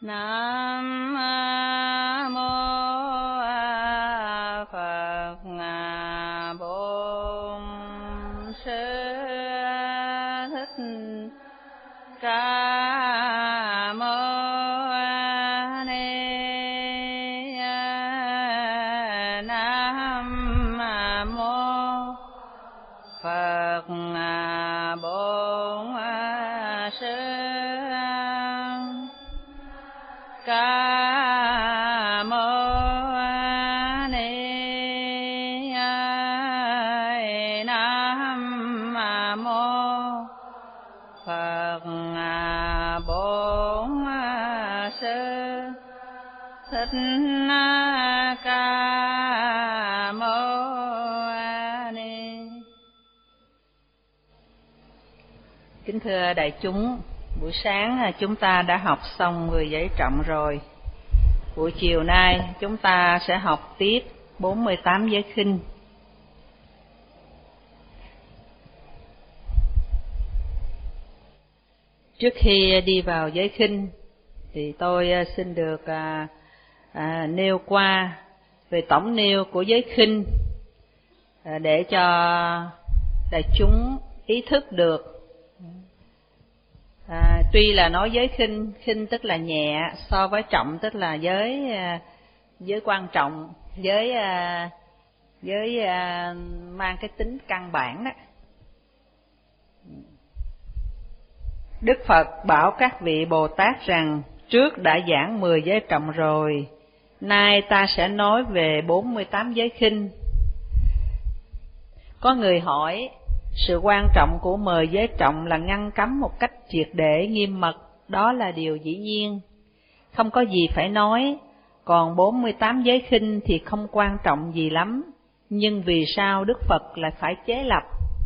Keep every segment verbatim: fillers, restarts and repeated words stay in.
Nam mô Phật Bổn Sư Thích Ca Mâu Ni. Nam mô Phật Bổn Sư Ca Mâu Ni. Nam mô Phật Bổn Sư Thích Ca Mâu Ni. Kính thưa đại chúng, buổi sáng chúng ta đã học xong mười giới trọng rồi. Buổi chiều nay chúng ta sẽ học tiếp bốn mươi tám giới khinh. Trước khi đi vào giới khinh thì tôi xin được à, à, nêu qua về tổng nêu của giới khinh à, để cho đại chúng ý thức được. À, tuy là nói giới khinh, khinh tức là nhẹ, so với trọng tức là giới giới quan trọng, giới giới mang cái tính căn bản đó. Đức Phật bảo các vị Bồ Tát rằng trước đã giảng mười giới trọng rồi, nay ta sẽ nói về bốn mươi tám giới khinh. Có người hỏi, sự quan trọng của mười giới trọng là ngăn cấm một cách triệt để nghiêm mật, đó là điều dĩ nhiên, không có gì phải nói. Còn bốn mươi tám giới khinh thì không quan trọng gì lắm, nhưng vì sao Đức Phật lại phải chế lập?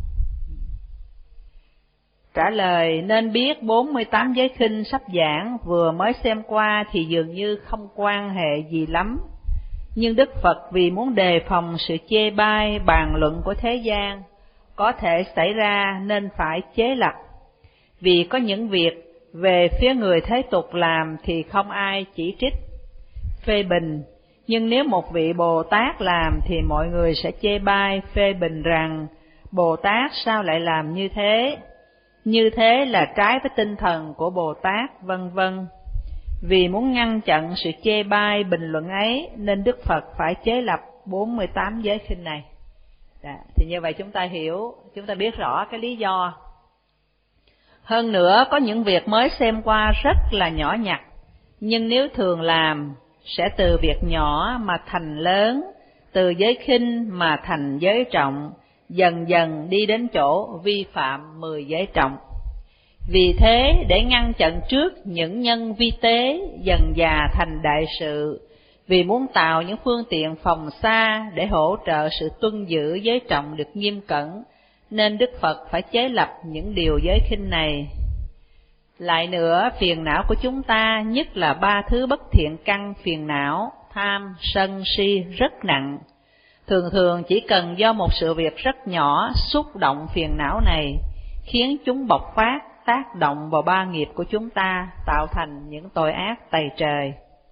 Trả lời, nên biết bốn mươi tám giới khinh sắp giảng vừa mới xem qua thì dường như không quan hệ gì lắm. Nhưng Đức Phật vì muốn đề phòng sự chê bai, bàn luận của thế gian có thể xảy ra nên phải chế lập. Vì có những việc về phía người thế tục làm thì không ai chỉ trích, phê bình, nhưng nếu một vị Bồ Tát làm thì mọi người sẽ chê bai, phê bình rằng Bồ Tát sao lại làm như thế, như thế là trái với tinh thần của Bồ Tát, vân vân. Vì muốn ngăn chặn sự chê bai, bình luận ấy nên Đức Phật phải chế lập bốn mươi tám giới khinh này. Đã, thì như vậy chúng ta hiểu, chúng ta biết rõ cái lý do. Hơn nữa, có những việc mới xem qua rất là nhỏ nhặt, nhưng nếu thường làm, sẽ từ việc nhỏ mà thành lớn, từ giới khinh mà thành giới trọng, dần dần đi đến chỗ vi phạm mười giới trọng. Vì thế, để ngăn chặn trước những nhân vi tế dần dà thành đại sự, vì muốn tạo những phương tiện phòng xa để hỗ trợ sự tuân giữ giới trọng được nghiêm cẩn, nên Đức Phật phải chế lập những điều giới khinh này. Lại nữa, phiền não của chúng ta, nhất là ba thứ bất thiện căn phiền não, tham, sân, si rất nặng. Thường thường chỉ cần do một sự việc rất nhỏ xúc động phiền não này, khiến chúng bộc phát, tác động vào ba nghiệp của chúng ta, tạo thành những tội ác tày trời.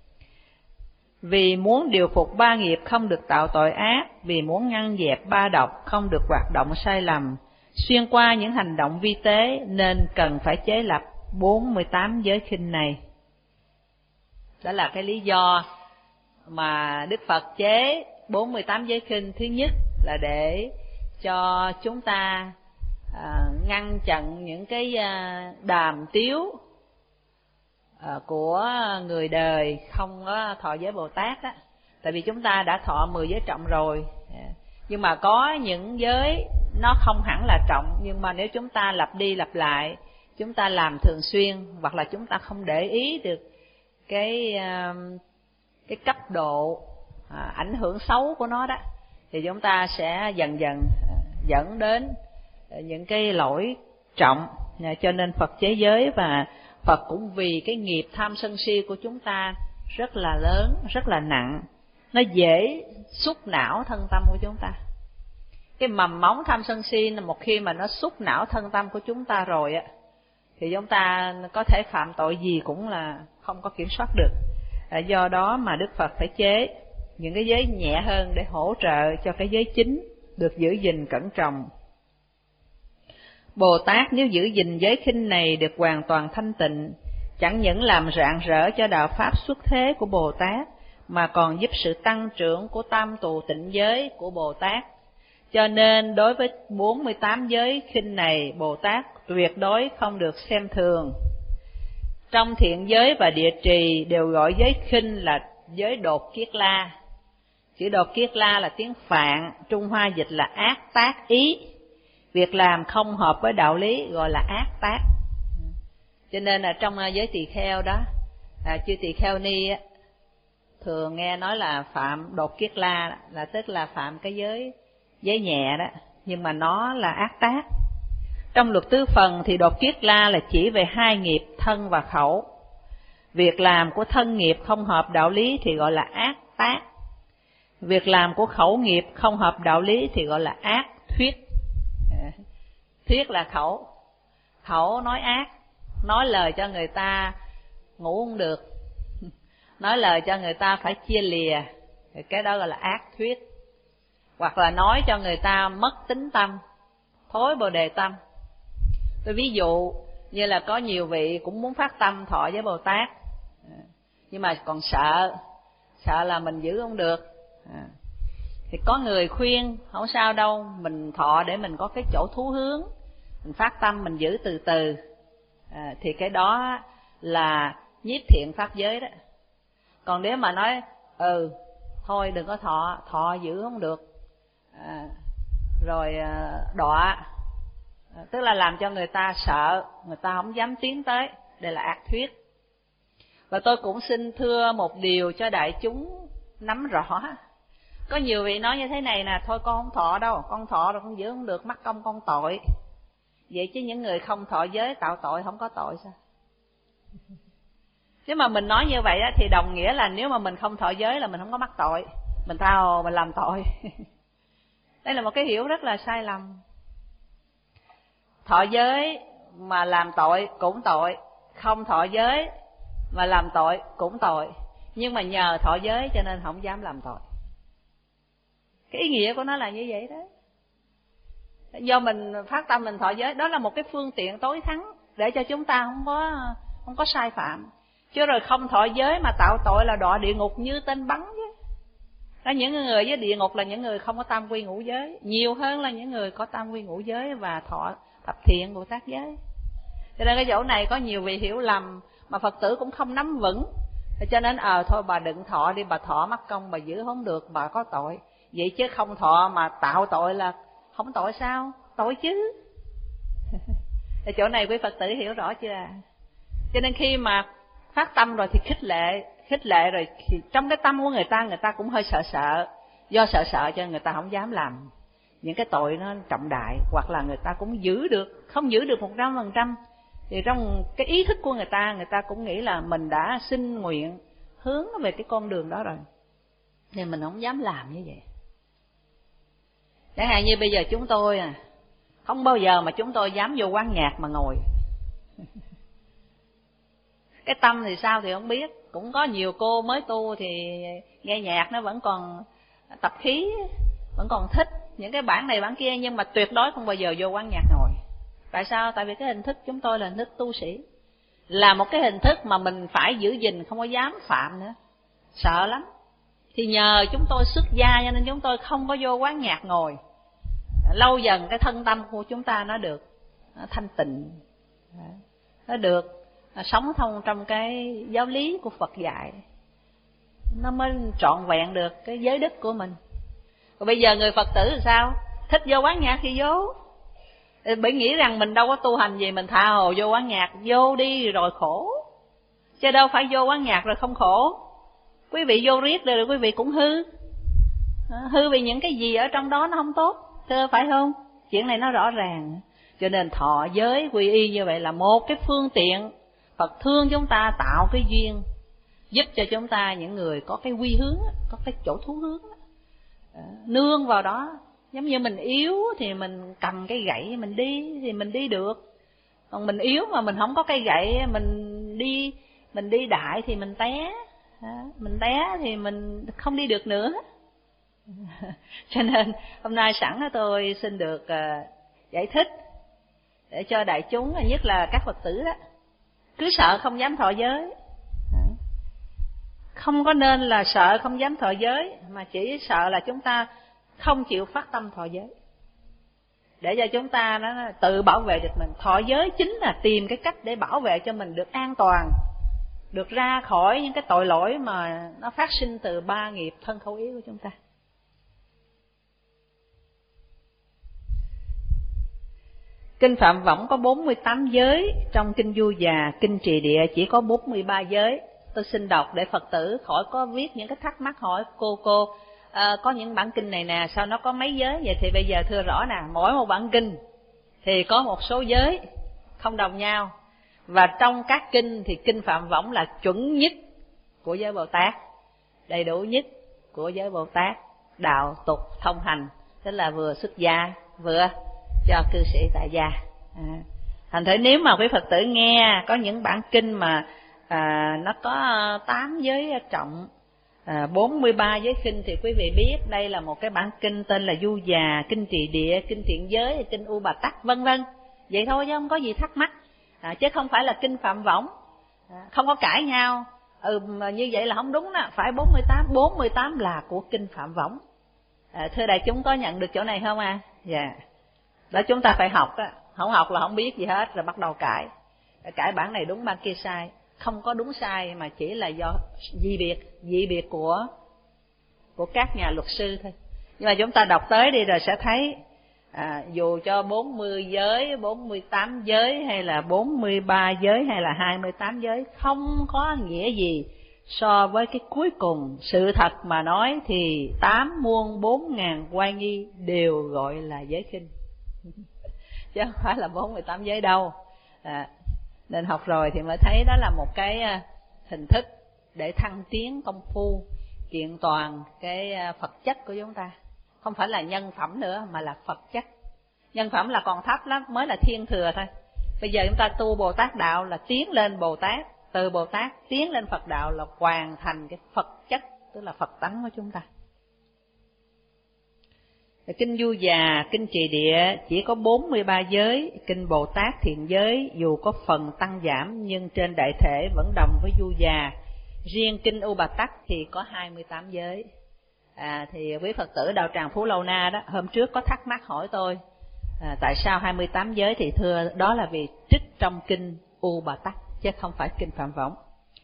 Vì muốn điều phục ba nghiệp không được tạo tội ác, vì muốn ngăn dẹp ba độc không được hoạt động sai lầm, xuyên qua những hành động vi tế, nên cần phải chế lập bốn mươi tám giới khinh này. Đó là cái lý do mà Đức Phật chế bốn mươi tám giới khinh. Thứ nhất là để cho chúng ta à, ngăn chặn những cái à, đàm tiếu à, của người đời không có thọ giới Bồ Tát á. Tại vì chúng ta đã thọ mười giới trọng rồi, nhưng mà có những giới nó không hẳn là trọng, nhưng mà nếu chúng ta lặp đi lặp lại, chúng ta làm thường xuyên, hoặc là chúng ta không để ý được cái cái cấp độ à, ảnh hưởng xấu của nó đó, thì chúng ta sẽ dần dần dẫn đến những cái lỗi trọng. Cho nên Phật chế giới, và Phật cũng vì cái nghiệp tham sân si của chúng ta rất là lớn, rất là nặng, nó dễ xúc não thân tâm của chúng ta. Cái mầm móng tham sân si một khi mà nó xúc não thân tâm của chúng ta rồi á, thì chúng ta có thể phạm tội gì cũng là không có kiểm soát được. À, do đó mà Đức Phật phải chế những cái giới nhẹ hơn để hỗ trợ cho cái giới chính được giữ gìn cẩn trọng. Bồ Tát nếu giữ gìn giới khinh này được hoàn toàn thanh tịnh, chẳng những làm rạng rỡ cho đạo pháp xuất thế của Bồ Tát, mà còn giúp sự tăng trưởng của tam tù tịnh giới của Bồ Tát. Cho nên đối với bốn mươi tám giới khinh này, Bồ Tát tuyệt đối không được xem thường. Trong thiện giới và địa trì đều gọi giới khinh là giới đột kiết la. Chữ đột kiết la là tiếng Phạn, Trung Hoa dịch là ác tác ý. Việc làm không hợp với đạo lý gọi là ác tác. Cho nên là trong giới tỳ kheo đó, à, chư tỳ kheo ni á, thường nghe nói là phạm đột kiết la, là tức là phạm cái giới giới nhẹ đó, nhưng mà nó là ác tác. Trong luật tứ phần thì đột kiết la là chỉ về hai nghiệp thân và khẩu. Việc làm của thân nghiệp không hợp đạo lý thì gọi là ác tác. Việc làm của khẩu nghiệp không hợp đạo lý thì gọi là ác thuyết. Thuyết là khẩu, khẩu nói ác, nói lời cho người ta ngủ không được, nói lời cho người ta phải chia lìa, cái đó gọi là ác thuyết. Hoặc là nói cho người ta mất tính tâm, thối bồ đề tâm. Tôi ví dụ như là có nhiều vị cũng muốn phát tâm thọ với Bồ Tát, nhưng mà còn sợ, sợ là mình giữ không được. Thì có người khuyên không sao đâu, mình thọ để mình có cái chỗ thú hướng, mình phát tâm mình giữ từ từ, à, thì cái đó là nhiếp thiện pháp giới đó. Còn nếu mà nói ừ thôi đừng có thọ, thọ giữ không được, à, rồi à, đọa, à, tức là làm cho người ta sợ, người ta không dám tiến tới, đây là ác thuyết. Và tôi cũng xin thưa một điều cho đại chúng nắm rõ. Có nhiều vị nói như thế này nè, thôi con không thọ đâu, con thọ rồi con giữ không được, mắc công con tội. Vậy chứ những người không thọ giới tạo tội không có tội sao? Nếu mà mình nói như vậy á, thì đồng nghĩa là nếu mà mình không thọ giới là mình không có mắc tội, mình tha hồ mình làm tội. Đây là một cái hiểu rất là sai lầm. Thọ giới mà làm tội cũng tội, không thọ giới mà làm tội cũng tội. Nhưng mà nhờ thọ giới cho nên không dám làm tội. Cái ý nghĩa của nó là như vậy đó. Do mình phát tâm mình thọ giới, đó là một cái phương tiện tối thắng để cho chúng ta không có không có sai phạm. Chứ rồi không thọ giới mà tạo tội là đọa địa ngục như tên bắn chứ. Đó, những người với địa ngục là những người không có tam quy ngũ giới, nhiều hơn là những người có tam quy ngũ giới và thọ thập thiện Bồ Tát giới. Cho nên cái chỗ này có nhiều vị hiểu lầm mà Phật tử cũng không nắm vững. Cho nên ờ à, thôi bà đừng thọ đi, bà thọ mắc công bà giữ không được, bà có tội. Vậy chứ không thọ mà tạo tội là không tội sao? Tội chứ. Ở chỗ này quý Phật tử hiểu rõ chưa? Cho nên khi mà phát tâm rồi thì khích lệ, khích lệ rồi thì trong cái tâm của người ta, người ta cũng hơi sợ sợ. Do sợ sợ cho người ta không dám làm những cái tội nó trọng đại, hoặc là người ta cũng giữ được, không giữ được một trăm phần trăm. Thì trong cái ý thức của người ta, người ta cũng nghĩ là mình đã xin nguyện hướng về cái con đường đó rồi, nên mình không dám làm như vậy. Chẳng hạn như bây giờ chúng tôi à, không bao giờ mà chúng tôi dám vô quán nhạc mà ngồi. Cái tâm thì sao thì không biết. Cũng có nhiều cô mới tu thì nghe nhạc nó vẫn còn tập khí, vẫn còn thích những cái bản này bản kia, nhưng mà tuyệt đối không bao giờ vô quán nhạc ngồi. Tại sao? Tại vì cái hình thức chúng tôi là hình thức tu sĩ, là một cái hình thức mà mình phải giữ gìn, không có dám phạm nữa, sợ lắm. Thì nhờ chúng tôi xuất gia cho nên chúng tôi không có vô quán nhạc ngồi. Lâu dần cái thân tâm của chúng ta nó được nó thanh tịnh, nó được sống thông trong cái giáo lý của Phật dạy, nó mới trọn vẹn được cái giới đức của mình. Còn bây giờ người Phật tử thì sao? Thích vô quán nhạc thì vô, bởi nghĩ rằng mình đâu có tu hành gì, mình tha hồ vô quán nhạc, vô đi rồi khổ. Chứ đâu phải vô quán nhạc rồi không khổ. Quý vị vô riết rồi quý vị cũng hư. Hư vì những cái gì ở trong đó nó không tốt, thưa phải không? Chuyện này nó rõ ràng. Cho nên thọ giới quy y như vậy là một cái phương tiện Phật thương chúng ta, tạo cái duyên, giúp cho chúng ta những người có cái quy hướng, có cái chỗ thú hướng, nương vào đó. Giống như mình yếu thì mình cầm cái gậy mình đi thì mình đi được. Còn mình yếu mà mình không có cây gậy, mình đi mình đi đại thì mình té, mình té thì mình không đi được nữa. Cho nên hôm nay sẵn tôi xin được uh, giải thích để cho đại chúng, nhất là các Phật tử đó, cứ sợ không dám thọ giới. Không có nên là sợ không dám thọ giới, mà chỉ sợ là chúng ta không chịu phát tâm thọ giới, để cho chúng ta nó tự bảo vệ được mình. Thọ giới chính là tìm cái cách để bảo vệ cho mình được an toàn, được ra khỏi những cái tội lỗi mà nó phát sinh từ ba nghiệp thân khẩu ý của chúng ta. Kinh Phạm Võng có bốn mươi tám giới, trong Kinh Du Già, Kinh Trì Địa chỉ có bốn mươi ba giới. Tôi xin đọc để Phật tử khỏi có viết những cái thắc mắc hỏi cô cô à, có những bản kinh này nè, sao nó có mấy giới vậy? Thì bây giờ thưa rõ nè, mỗi một bản kinh thì có một số giới không đồng nhau, và trong các kinh thì Kinh Phạm Võng là chuẩn nhất của giới Bồ Tát, đầy đủ nhất của giới Bồ Tát, đạo tục thông hành, tức là vừa xuất gia vừa cho cư sĩ tại gia. À, thành thử nếu mà quý Phật tử nghe có những bản kinh mà à, nó có tám giới trọng, à, bốn mươi ba giới khinh, thì quý vị biết đây là một cái bản kinh tên là Du Già, Kinh Trì Địa, Kinh Thiện Giới, Kinh U Bà Tắc, vân vân. Vậy thôi chứ không có gì thắc mắc, à, chứ không phải là Kinh Phạm Võng, à, không có cãi nhau. Ừ, mà như vậy là không đúng đó, phải bốn mươi tám, bốn mươi tám là của Kinh Phạm Võng. À, thưa đại chúng có nhận được chỗ này không à? Dạ. Yeah. Đó, chúng ta phải học đó, không học là không biết gì hết, rồi bắt đầu cãi. Cãi bản này đúng bản kia sai, không có đúng sai mà chỉ là do dị biệt, dị biệt của của các nhà luật sư thôi. Nhưng mà chúng ta đọc tới đi rồi sẽ thấy, à, dù cho bốn mươi giới, bốn mươi tám giới hay là bốn mươi ba giới hay là hai mươi tám giới không có nghĩa gì so với cái cuối cùng. Sự thật mà nói thì tám muôn bốn ngàn oai nghi đều gọi là giới khinh, chứ không phải là bốn mươi tám giới đâu. À, nên học rồi thì mới thấy đó là một cái hình thức để thăng tiến công phu, kiện toàn cái Phật chất của chúng ta. Không phải là nhân phẩm nữa mà là Phật chất. Nhân phẩm là còn thấp lắm, mới là thiên thừa thôi. Bây giờ chúng ta tu Bồ Tát đạo là tiến lên Bồ Tát, từ Bồ Tát tiến lên Phật đạo là hoàn thành cái Phật chất, tức là Phật tánh của chúng ta. Kinh Du Già, Kinh Trì Địa chỉ có bốn mươi ba giới, Kinh Bồ Tát Thiện Giới dù có phần tăng giảm nhưng trên đại thể vẫn đồng với Du Già. Riêng Kinh U Bà Tắc thì có hai mươi tám giới. À, thì quý Phật tử Đạo Tràng Phú Lâu Na đó, hôm trước có thắc mắc hỏi tôi, à, tại sao hai mươi tám giới, thì thưa đó là vì trích trong Kinh U Bà Tắc chứ không phải Kinh Phạm Võng.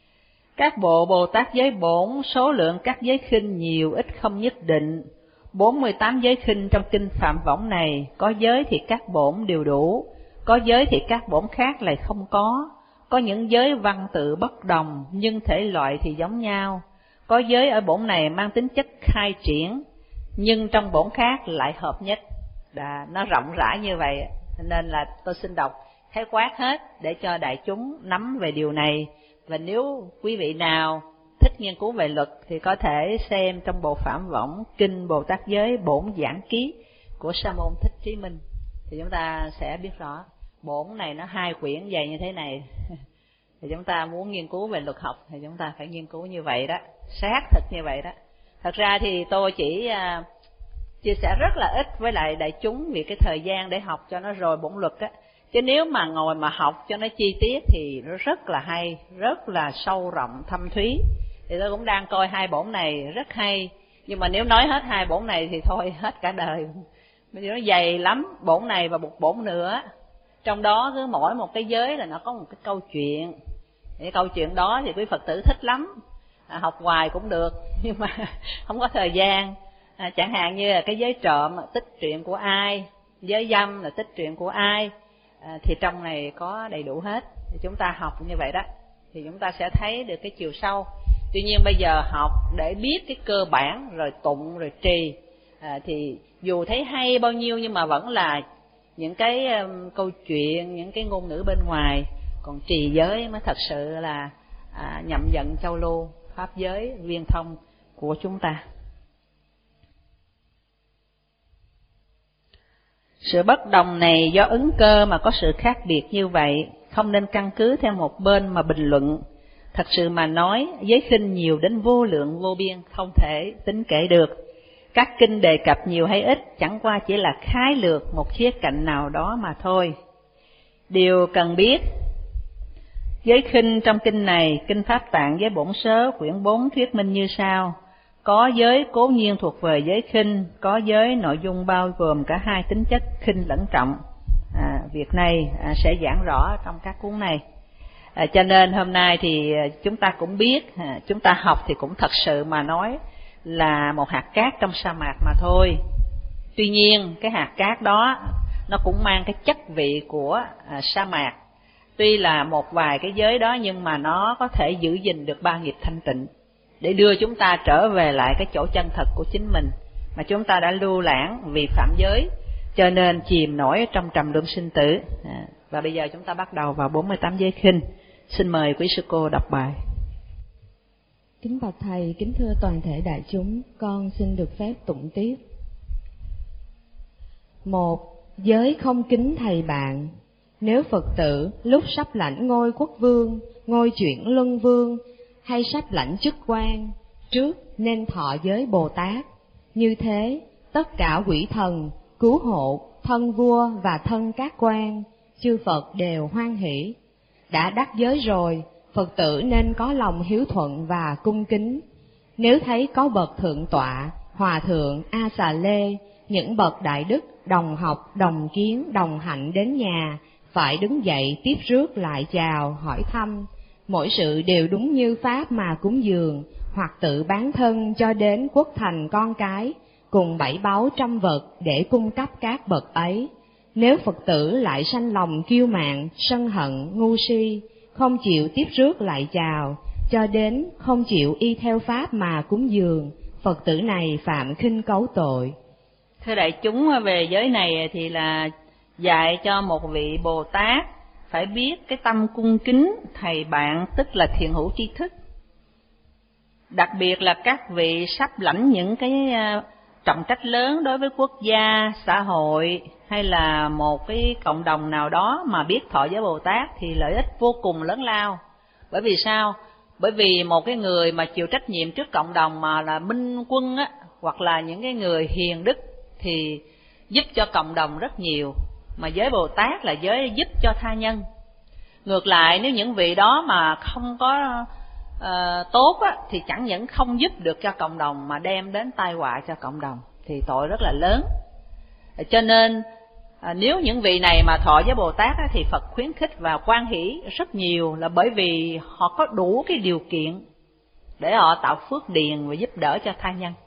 Các bộ Bồ Tát giới bổn, số lượng các giới khinh nhiều ít không nhất định. bốn mươi tám giới khinh trong Kinh Phạm Võng này, có giới thì các bổn đều đủ, có giới thì các bổn khác lại không có. Có những giới văn tự bất đồng nhưng thể loại thì giống nhau. Có giới ở bổn này mang tính chất khai triển nhưng trong bổn khác lại hợp nhất. Đã, nó rộng rãi như vậy nên là tôi xin đọc khái quát hết để cho đại chúng nắm về điều này. Và nếu quý vị nào thích nghiên cứu về luật thì có thể xem trong bộ Phạm Võng Kinh Bồ Tát Giới Bổn Giảng Ký của Sa môn Thích Trí Minh, thì chúng ta sẽ biết rõ. Bổn này nó hai quyển dày như thế này thì chúng ta muốn nghiên cứu về luật học thì chúng ta phải nghiên cứu như vậy đó, xác thực như vậy đó. Thật ra thì tôi chỉ uh, chia sẻ rất là ít với lại đại chúng vì cái thời gian để học cho nó rồi bổn luật á. Chứ nếu mà ngồi mà học cho nó chi tiết thì nó rất là hay, rất là sâu rộng, thâm thúy. Thì tôi cũng đang coi hai bổn này rất hay, nhưng mà nếu nói hết hai bổn này thì thôi hết cả đời. Bởi vì nó dày lắm, bổn này và một bổn nữa. Trong đó cứ mỗi một cái giới là nó có một cái câu chuyện. Cái câu chuyện đó thì quý Phật tử thích lắm, à, học hoài cũng được nhưng mà không có thời gian. À, chẳng hạn như là cái giới trộm tích truyện của ai, giới dâm là tích truyện của ai, à, thì trong này có đầy đủ hết. Thì chúng ta học như vậy đó thì chúng ta sẽ thấy được cái chiều sâu. Tuy nhiên bây giờ học để biết cái cơ bản rồi tụng rồi trì, à, thì dù thấy hay bao nhiêu nhưng mà vẫn là những cái um, câu chuyện, những cái ngôn ngữ bên ngoài. Còn trì giới mới thật sự là à, nhậm dẫn châu lưu, pháp giới viên thông của chúng ta. Sự bất đồng này do ứng cơ mà có sự khác biệt như vậy, không nên căn cứ theo một bên mà bình luận. Thật sự mà nói, giới khinh nhiều đến vô lượng vô biên, không thể tính kể được. Các kinh đề cập nhiều hay ít chẳng qua chỉ là khái lược một khía cạnh nào đó mà thôi. Điều cần biết, giới khinh trong kinh này, Kinh Pháp Tạng giới bổn sớ quyển bốn thuyết minh như sau. Có giới cố nhiên thuộc về giới khinh, có giới nội dung bao gồm cả hai tính chất khinh lẫn trọng. À, việc này à, sẽ giảng rõ trong các cuốn này. À, cho nên hôm nay thì chúng ta cũng biết, à, chúng ta học thì cũng thật sự mà nói là một hạt cát trong sa mạc mà thôi. Tuy nhiên cái hạt cát đó nó cũng mang cái chất vị của à, sa mạc. Tuy là một vài cái giới đó nhưng mà nó có thể giữ gìn được ba nghiệp thanh tịnh, để đưa chúng ta trở về lại cái chỗ chân thật của chính mình mà chúng ta đã lưu lãng vì phạm giới, cho nên chìm nổi trong trầm luân sinh tử. À, và bây giờ chúng ta bắt đầu vào bốn mươi tám giới khinh. Xin mời quý sư cô đọc bài. Kính bạch thầy, kính thưa toàn thể đại chúng, con xin được phép tụng tiếp. Một, giới không kính thầy bạn. Nếu Phật tử lúc sắp lãnh ngôi quốc vương, ngôi chuyển luân vương, hay sắp lãnh chức quan, trước nên thọ giới Bồ Tát. Như thế, tất cả quỷ thần, cứu hộ, thân vua và thân các quan, chư Phật đều hoan hỷ. Đã đắc giới rồi, Phật tử nên có lòng hiếu thuận và cung kính. Nếu thấy có bậc thượng tọa, hòa thượng, a xà lê, những bậc đại đức, đồng học, đồng kiến, đồng hạnh đến nhà, phải đứng dậy tiếp rước lại chào, hỏi thăm. Mỗi sự đều đúng như pháp mà cúng dường, hoặc tự bán thân cho đến quốc thành con cái, cùng bảy báu trăm vật để cung cấp các bậc ấy. Nếu Phật tử lại sanh lòng kiêu mạn, sân hận, ngu si, không chịu tiếp rước lại chào, cho đến không chịu y theo pháp mà cúng dường, Phật tử này phạm khinh cấu tội. Thưa đại chúng, về giới này thì là dạy cho một vị Bồ Tát phải biết cái tâm cung kính thầy bạn, tức là thiện hữu tri thức. Đặc biệt là các vị sắp lãnh những cái trọng trách lớn đối với quốc gia, xã hội hay là một cái cộng đồng nào đó mà biết thọ giới Bồ Tát thì lợi ích vô cùng lớn lao. Bởi vì sao? Bởi vì một cái người mà chịu trách nhiệm trước cộng đồng mà là minh quân á, hoặc là những cái người hiền đức thì giúp cho cộng đồng rất nhiều. Mà giới Bồ Tát là giới giúp cho tha nhân. Ngược lại, nếu những vị đó mà không có uh, tốt á, thì chẳng những không giúp được cho cộng đồng mà đem đến tai họa cho cộng đồng, thì tội rất là lớn. Cho nên à, nếu những vị này mà thọ với Bồ Tát á, thì Phật khuyến khích và hoan hỷ rất nhiều, là bởi vì họ có đủ cái điều kiện để họ tạo phước điền và giúp đỡ cho tha nhân.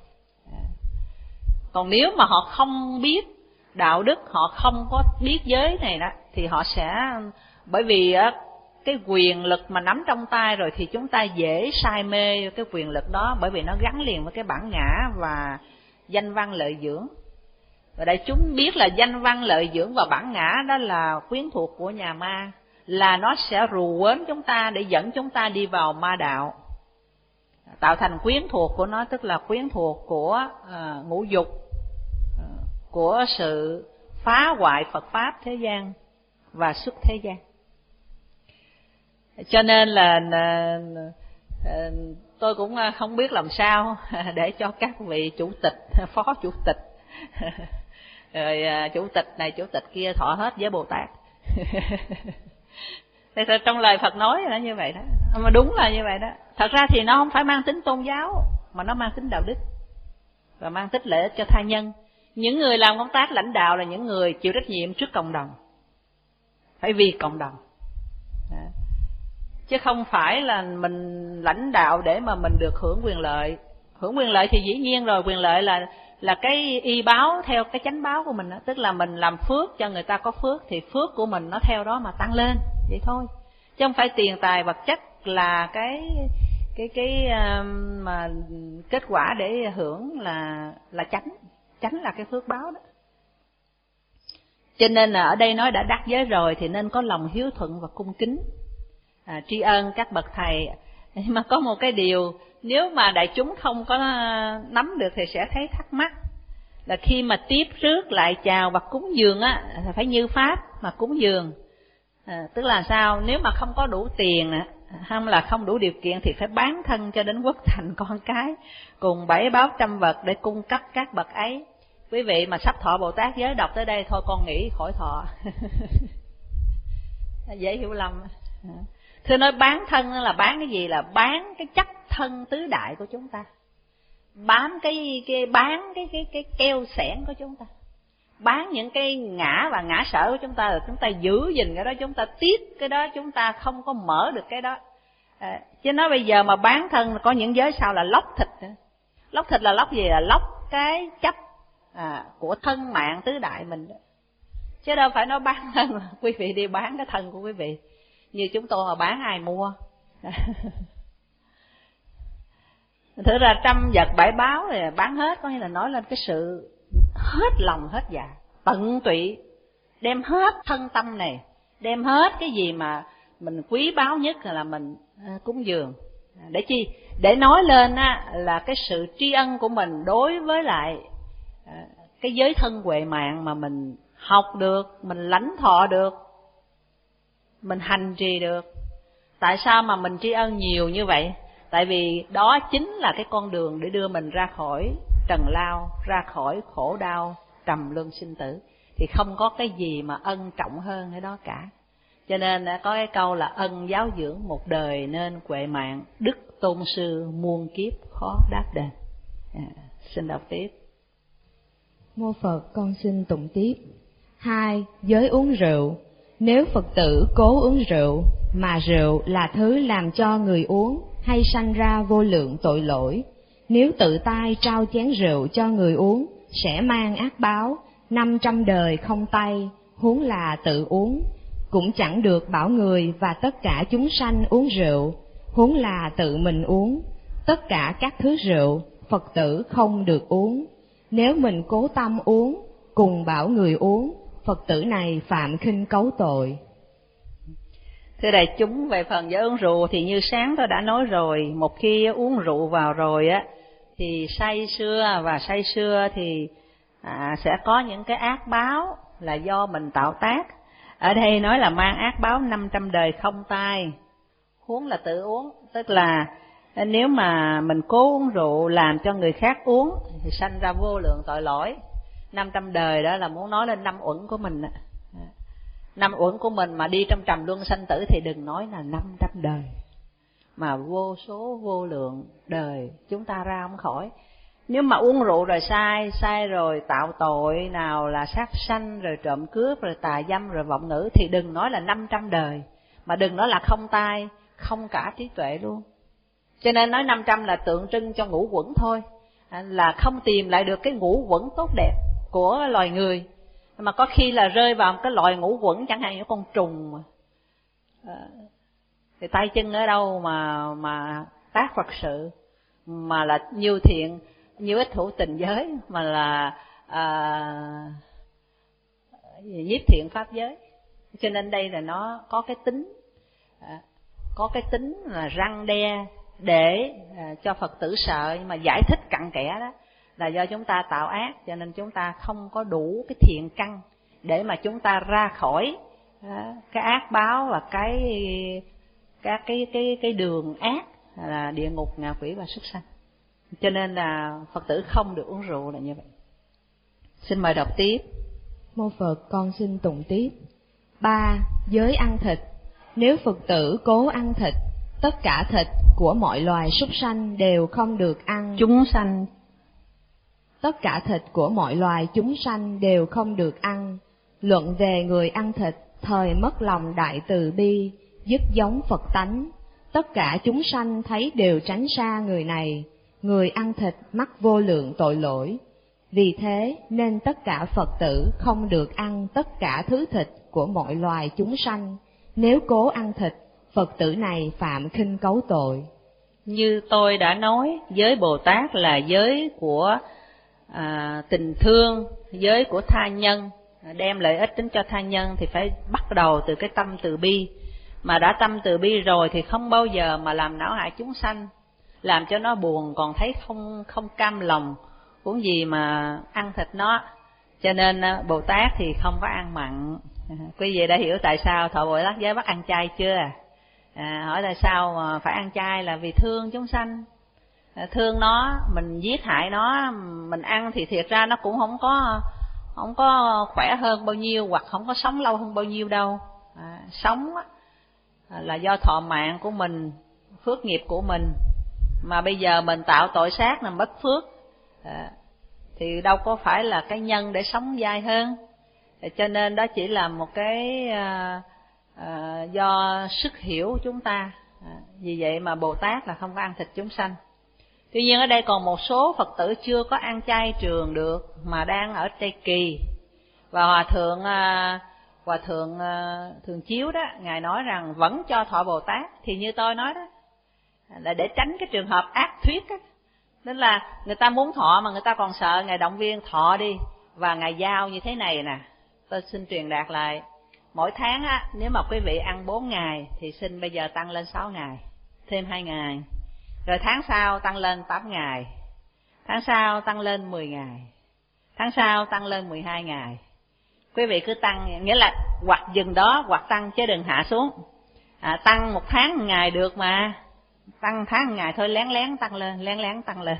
Còn nếu mà họ không biết đạo đức, họ không có biết giới này đó, thì họ sẽ, bởi vì cái quyền lực mà nắm trong tay rồi thì chúng ta dễ say mê cái quyền lực đó, bởi vì nó gắn liền với cái bản ngã và danh văn lợi dưỡng. Và đại chúng biết là danh văn lợi dưỡng và bản ngã đó là quyến thuộc của nhà ma, là nó sẽ rù quến chúng ta để dẫn chúng ta đi vào ma đạo, tạo thành quyến thuộc của nó, tức là quyến thuộc của uh, ngũ dục, uh, của sự phá hoại Phật pháp thế gian và xuất thế gian. Cho nên là uh, uh, tôi cũng không biết làm sao để cho các vị chủ tịch, phó chủ tịch rồi chủ tịch này chủ tịch kia thọ hết với Bồ Tát. Thì trong lời Phật nói là như vậy đó, mà đúng là như vậy đó. Thật ra thì nó không phải mang tính tôn giáo, mà nó mang tính đạo đức và mang tính lợi ích cho tha nhân. Những người làm công tác lãnh đạo là những người chịu trách nhiệm trước cộng đồng, phải vì cộng đồng, chứ không phải là mình lãnh đạo để mà mình được hưởng quyền lợi. Hưởng quyền lợi thì dĩ nhiên rồi, quyền lợi là là cái y báo theo cái chánh báo của mình đó. Tức là mình làm phước cho người ta có phước thì phước của mình nó theo đó mà tăng lên, vậy thôi. Chứ không phải tiền tài vật chất là cái cái cái mà kết quả để hưởng là là chánh, chánh là cái phước báo đó. Cho nên là ở đây nói đã đắc giới rồi thì nên có lòng hiếu thuận và cung kính, à, tri ân các bậc thầy. Nhưng mà có một cái điều, nếu mà đại chúng không có nắm được thì sẽ thấy thắc mắc, là khi mà tiếp rước lại chào và cúng dường á, phải như pháp mà cúng dường. À, tức là sao? Nếu mà không có đủ tiền, không là không đủ điều kiện thì phải bán thân cho đến quốc thành con cái, cùng bảy báo trăm vật để cung cấp các bậc ấy. Quý vị mà sắp thọ Bồ Tát giới đọc tới đây thôi con nghĩ khỏi thọ. Dễ hiểu lầm. Thưa nói bán thân là bán cái gì? Là bán cái chất thân tứ đại của chúng ta, bán cái cái bán cái cái cái keo xẻn của chúng ta, bán những cái ngã và ngã sở của chúng ta, là chúng ta giữ gìn cái đó, chúng ta tiếc cái đó, chúng ta không có mở được cái đó. À, chứ nói bây giờ mà bán thân, có những giới sau là lóc thịt nữa. Lóc thịt là lóc gì? Là lóc cái chấp à, của thân mạng tứ đại mình đó. Chứ đâu phải nói bán thân. Quý vị đi bán cái thân của quý vị, như chúng tôi mà bán ai mua. Thực ra trăm vật bảy báo thì bán hết, có nghĩa là nói lên cái sự hết lòng hết dạ, tận tụy, đem hết thân tâm này, đem hết cái gì mà mình quý báu nhất là mình cúng dường. Để chi? Để nói lên á, là cái sự tri ân của mình đối với lại cái giới thân huệ mạng mà mình học được, mình lãnh thọ được, mình hành trì được. Tại sao mà mình tri ân nhiều như vậy? Tại vì đó chính là cái con đường để đưa mình ra khỏi trần lao, ra khỏi khổ đau trầm luân sinh tử. Thì không có cái gì mà ân trọng hơn cái đó cả. Cho nên có cái câu là ân giáo dưỡng một đời nên huệ mạng, đức tôn sư muôn kiếp khó đáp đền. À, xin đọc tiếp. Mô Phật, con xin tụng tiếp. Hai, giới uống rượu. Nếu Phật tử cố uống rượu, mà rượu là thứ làm cho người uống hay sanh ra vô lượng tội lỗi, nếu tự tay trao chén rượu cho người uống, sẽ mang ác báo, năm trăm đời không tay, huống là tự uống. Cũng chẳng được bảo người và tất cả chúng sanh uống rượu, huống là tự mình uống. Tất cả các thứ rượu, Phật tử không được uống. Nếu mình cố tâm uống, cùng bảo người uống, Phật tử này phạm khinh cấu tội. Thưa đại chúng, về phần giới uống rượu thì như sáng tôi đã nói rồi, một khi uống rượu vào rồi á thì say sưa, và say sưa thì à, sẽ có những cái ác báo là do mình tạo tác. Ở đây nói là mang ác báo năm trăm đời không tay, huống là tự uống, tức là nếu mà mình cố uống rượu làm cho người khác uống thì sanh ra vô lượng tội lỗi. Năm trăm đời đó là muốn nói lên năm uẩn của mình. Năm uẩn của mình mà đi trong trầm luân sanh tử thì đừng nói là năm trăm đời, mà vô số vô lượng đời chúng ta ra không khỏi. Nếu mà uống rượu rồi sai, sai rồi tạo tội, nào là sát sanh, rồi trộm cướp, rồi tà dâm, rồi vọng ngữ, thì đừng nói là năm trăm đời, mà đừng nói là không tai, không cả trí tuệ luôn. Cho nên nói năm trăm là tượng trưng cho ngũ uẩn thôi, là không tìm lại được cái ngũ uẩn tốt đẹp của loài người, mà có khi là rơi vào một cái loại ngũ uẩn, chẳng hạn như con trùng, thì tay chân ở đâu mà mà tác Phật sự, mà là nhiều thiện, nhiều ít hữu tình giới, mà là à, nhiếp thiện pháp giới. Cho nên đây là nó có cái tính, à, có cái tính là răn đe để à, cho Phật tử sợ, nhưng mà giải thích cặn kẽ đó là do chúng ta tạo ác, cho nên chúng ta không có đủ cái thiện căn để mà chúng ta ra khỏi à, cái ác báo và cái các cái cái cái đường ác là địa ngục, ngạ quỷ và súc sanh. Cho nên là Phật tử không được uống rượu là như vậy. Xin mời đọc tiếp. Mô Phật, con xin tụng tiếp. Ba, giới ăn thịt. Nếu Phật tử cố ăn thịt, tất cả thịt của mọi loài súc sanh đều không được ăn. Chúng sanh. Tất cả thịt của mọi loài chúng sanh đều không được ăn. Luận về người ăn thịt, thời mất lòng đại từ bi, dứt giống Phật tánh. Tất cả chúng sanh thấy đều tránh xa người này. Người ăn thịt mắc vô lượng tội lỗi. Vì thế nên tất cả Phật tử không được ăn tất cả thứ thịt của mọi loài chúng sanh. Nếu cố ăn thịt, Phật tử này phạm khinh cấu tội. Như tôi đã nói, giới Bồ Tát là giới của à, tình thương, giới của tha nhân, đem lợi ích đến cho tha nhân thì phải bắt đầu từ cái tâm từ bi. Mà đã tâm từ bi rồi thì không bao giờ mà làm não hại chúng sanh, làm cho nó buồn còn thấy không không cam lòng, huống gì mà ăn thịt nó. Cho nên Bồ Tát thì không có ăn mặn. Quý vị đã hiểu tại sao Thọ Bồ Tát giới bắt ăn chay chưa? À, hỏi tại sao mà phải ăn chay, là vì thương chúng sanh, à, thương nó, mình giết hại nó, mình ăn thì thiệt ra nó cũng không có không có khỏe hơn bao nhiêu, hoặc không có sống lâu hơn bao nhiêu đâu. À, sống là do thọ mạng của mình, phước nghiệp của mình, mà bây giờ mình tạo tội sát là mất phước, à, thì đâu có phải là cái nhân để sống dài hơn. Cho nên đó chỉ là một cái à, à, do sức hiểu của chúng ta, à, vì vậy mà Bồ Tát là không có ăn thịt chúng sanh. Tuy nhiên ở đây còn một số Phật tử chưa có ăn chay trường được, mà đang ở trai kỳ. Và Hòa Thượng à, Hòa Thượng à, Thường Chiếu đó, Ngài nói rằng vẫn cho thọ Bồ Tát. Thì như tôi nói đó, là để tránh cái trường hợp ác thuyết đó. Nên là người ta muốn thọ mà người ta còn sợ, Ngài động viên thọ đi. Và Ngài giao như thế này nè, tôi xin truyền đạt lại. Mỗi tháng á, nếu mà quý vị ăn bốn ngày thì xin bây giờ tăng lên sáu ngày, thêm hai ngày. Rồi tháng sau tăng lên tám ngày, tháng sau tăng lên mười ngày, tháng sau tăng lên mười hai ngày. Quý vị cứ tăng, nghĩa là hoặc dừng đó hoặc tăng chứ đừng hạ xuống. À, tăng một tháng một ngày được mà, tăng tháng một ngày thôi, lén lén tăng lên, lén lén tăng lên.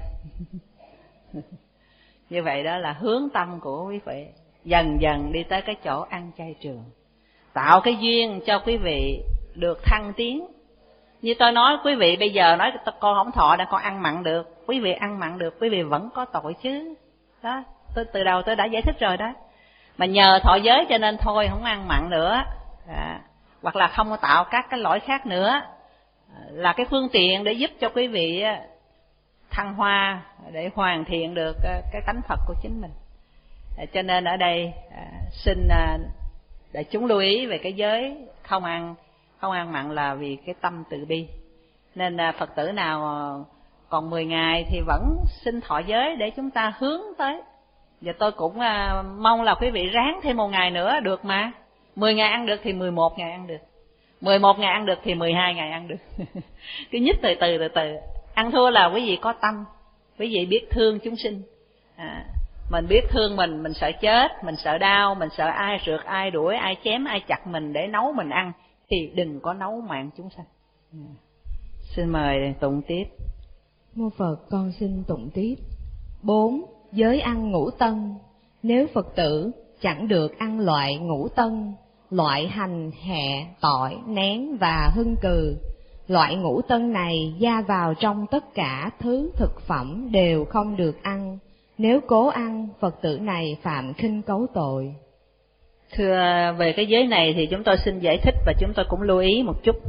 Như vậy đó là hướng tâm của quý vị, dần dần đi tới cái chỗ ăn chay trường, tạo cái duyên cho quý vị được thăng tiến. Như tôi nói, quý vị bây giờ nói con không thọ đã con ăn mặn được, quý vị ăn mặn được, quý vị vẫn có tội chứ. Đó, tôi từ đầu tôi đã giải thích rồi đó. Mà nhờ thọ giới cho nên thôi không ăn mặn nữa, à, hoặc là không có tạo các cái lỗi khác nữa, là cái phương tiện để giúp cho quý vị thăng hoa, để hoàn thiện được cái tánh Phật của chính mình. Cho nên ở đây xin đại chúng lưu ý về cái giới không ăn không ăn mặn là vì cái tâm từ bi. Nên Phật tử nào còn mười ngày thì vẫn xin thọ giới để chúng ta hướng tới. Và tôi cũng mong là quý vị ráng thêm một ngày nữa được mà. mười ngày ăn được thì mười một ngày ăn được, mười một ngày ăn được thì mười hai ngày ăn được. Cứ nhích từ từ từ từ. Ăn thua là quý vị có tâm, quý vị biết thương chúng sinh. À, mình biết thương mình, mình sợ chết, mình sợ đau, mình sợ ai rượt, ai đuổi, ai chém, ai chặt mình để nấu mình ăn, thì đừng có nấu mạng chúng sanh. À, xin mời tụng tiếp. Mô Phật, con xin tụng tiếp. Bốn, giới ăn ngũ tân. Nếu Phật tử chẳng được ăn loại ngũ tân, loại hành, hẹ, tỏi, nén và hưng cừ, loại ngũ tân này gia vào trong tất cả thứ thực phẩm đều không được ăn. Nếu cố ăn, Phật tử này phạm khinh cấu tội. Thưa, về cái giới này thì chúng tôi xin giải thích và chúng tôi cũng lưu ý một chút.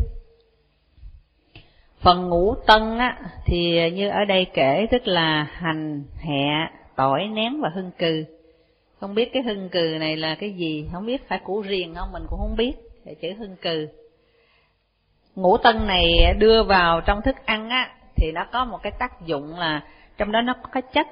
Phần ngũ tân á, thì như ở đây kể tức là hành, hẹ, tỏi, nén và hưng cừ. Không biết cái hưng cừ này là cái gì, không biết phải củ riềng không, mình cũng không biết chữ hưng cừ. Ngũ tân này đưa vào trong thức ăn á, thì nó có một cái tác dụng là trong đó nó có cái chất.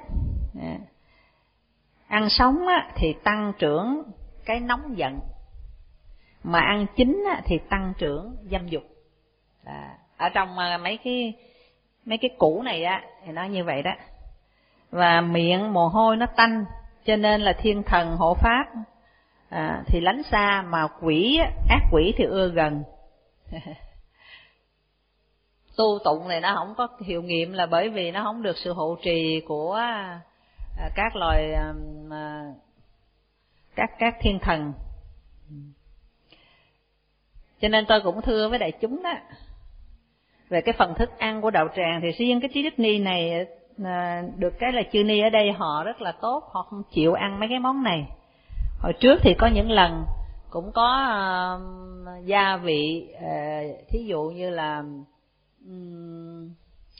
Ăn sống á, thì tăng trưởng cái nóng giận, mà ăn chín á, thì tăng trưởng dâm dục. À, ở trong mấy cái mấy cái củ này á, thì nó như vậy đó. Và miệng mồ hôi nó tanh, cho nên là thiên thần hộ pháp à, thì lánh xa, mà quỷ ác quỷ thì ưa gần. Tu tụng này nó không có hiệu nghiệm là bởi vì nó không được sự hộ trì của à, các loài à, các các thiên thần. Cho nên tôi cũng thưa với đại chúng đó, về cái phần thức ăn của đạo tràng thì riêng cái Trí Đức Ni này à, được cái là chư ni ở đây họ rất là tốt, họ không chịu ăn mấy cái món này. Hồi trước thì có những lần cũng có uh, gia vị, uh, thí dụ như là um,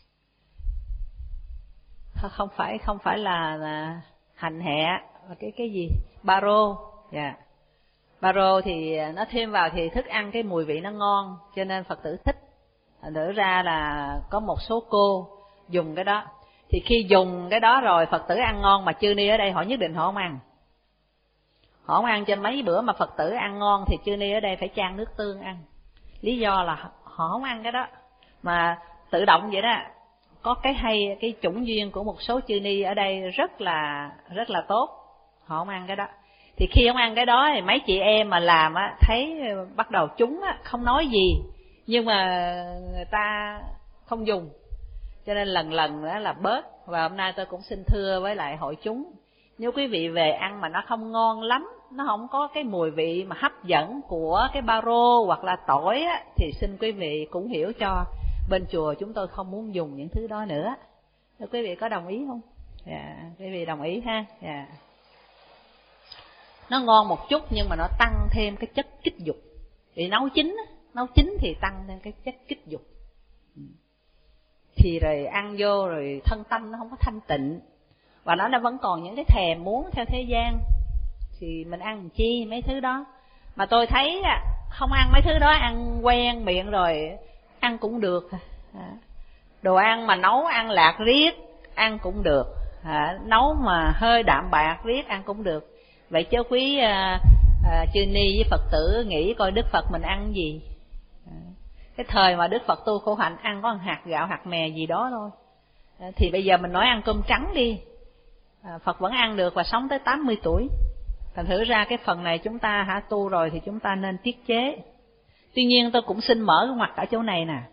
không phải không phải là, là hành hẹ, cái cái gì baro, dạ, yeah. Baro thì nó thêm vào thì thức ăn cái mùi vị nó ngon, cho nên Phật tử thích. Đỡ ra là có một số cô dùng cái đó, thì khi dùng cái đó rồi Phật tử ăn ngon, mà chư ni ở đây họ nhất định họ không ăn. Họ không ăn, trên mấy bữa mà Phật tử ăn ngon thì chư ni ở đây phải chan nước tương ăn. Lý do là họ không ăn cái đó, mà tự động vậy đó. có cái hay, cái chủng duyên của một số chư ni ở đây rất là rất là tốt, họ không ăn cái đó. Thì khi không ăn cái đó thì mấy chị em mà làm á, thấy bắt đầu chúng á, không nói gì, nhưng mà người ta không dùng, cho nên lần lần đó là bớt. Và hôm nay tôi cũng xin thưa với lại hội chúng, nếu quý vị về ăn mà nó không ngon lắm, nó không có cái mùi vị mà hấp dẫn của cái ba rô hoặc là tỏi á, thì xin quý vị cũng hiểu cho bên chùa chúng tôi không muốn dùng những thứ đó nữa. Quý vị có đồng ý không? Dạ, quý vị đồng ý ha. Dạ. Nó ngon một chút nhưng mà nó tăng thêm cái chất kích dục. Vì nấu chín, nấu chín thì tăng thêm cái chất kích dục. Thì rồi ăn vô rồi thân tâm nó không có thanh tịnh, và nó nó vẫn còn những cái thèm muốn theo thế gian, thì mình ăn chi mấy thứ đó. Mà tôi thấy không ăn mấy thứ đó, ăn quen miệng rồi ăn cũng được. Đồ ăn mà nấu ăn lạc riết ăn cũng được, nấu mà hơi đạm bạc riết ăn cũng được. Vậy chứ quý à, à, chư ni với Phật tử nghĩ coi Đức Phật mình ăn gì. Cái thời mà Đức Phật tu khổ hạnh ăn có hạt gạo hạt mè gì đó thôi. Thì bây giờ mình nói ăn cơm trắng đi, à, Phật vẫn ăn được và sống tới tám mươi tuổi. Thành thử ra cái phần này chúng ta hả tu rồi thì chúng ta nên tiết chế. Tuy nhiên tôi cũng xin mở cái mặt ở chỗ này nè.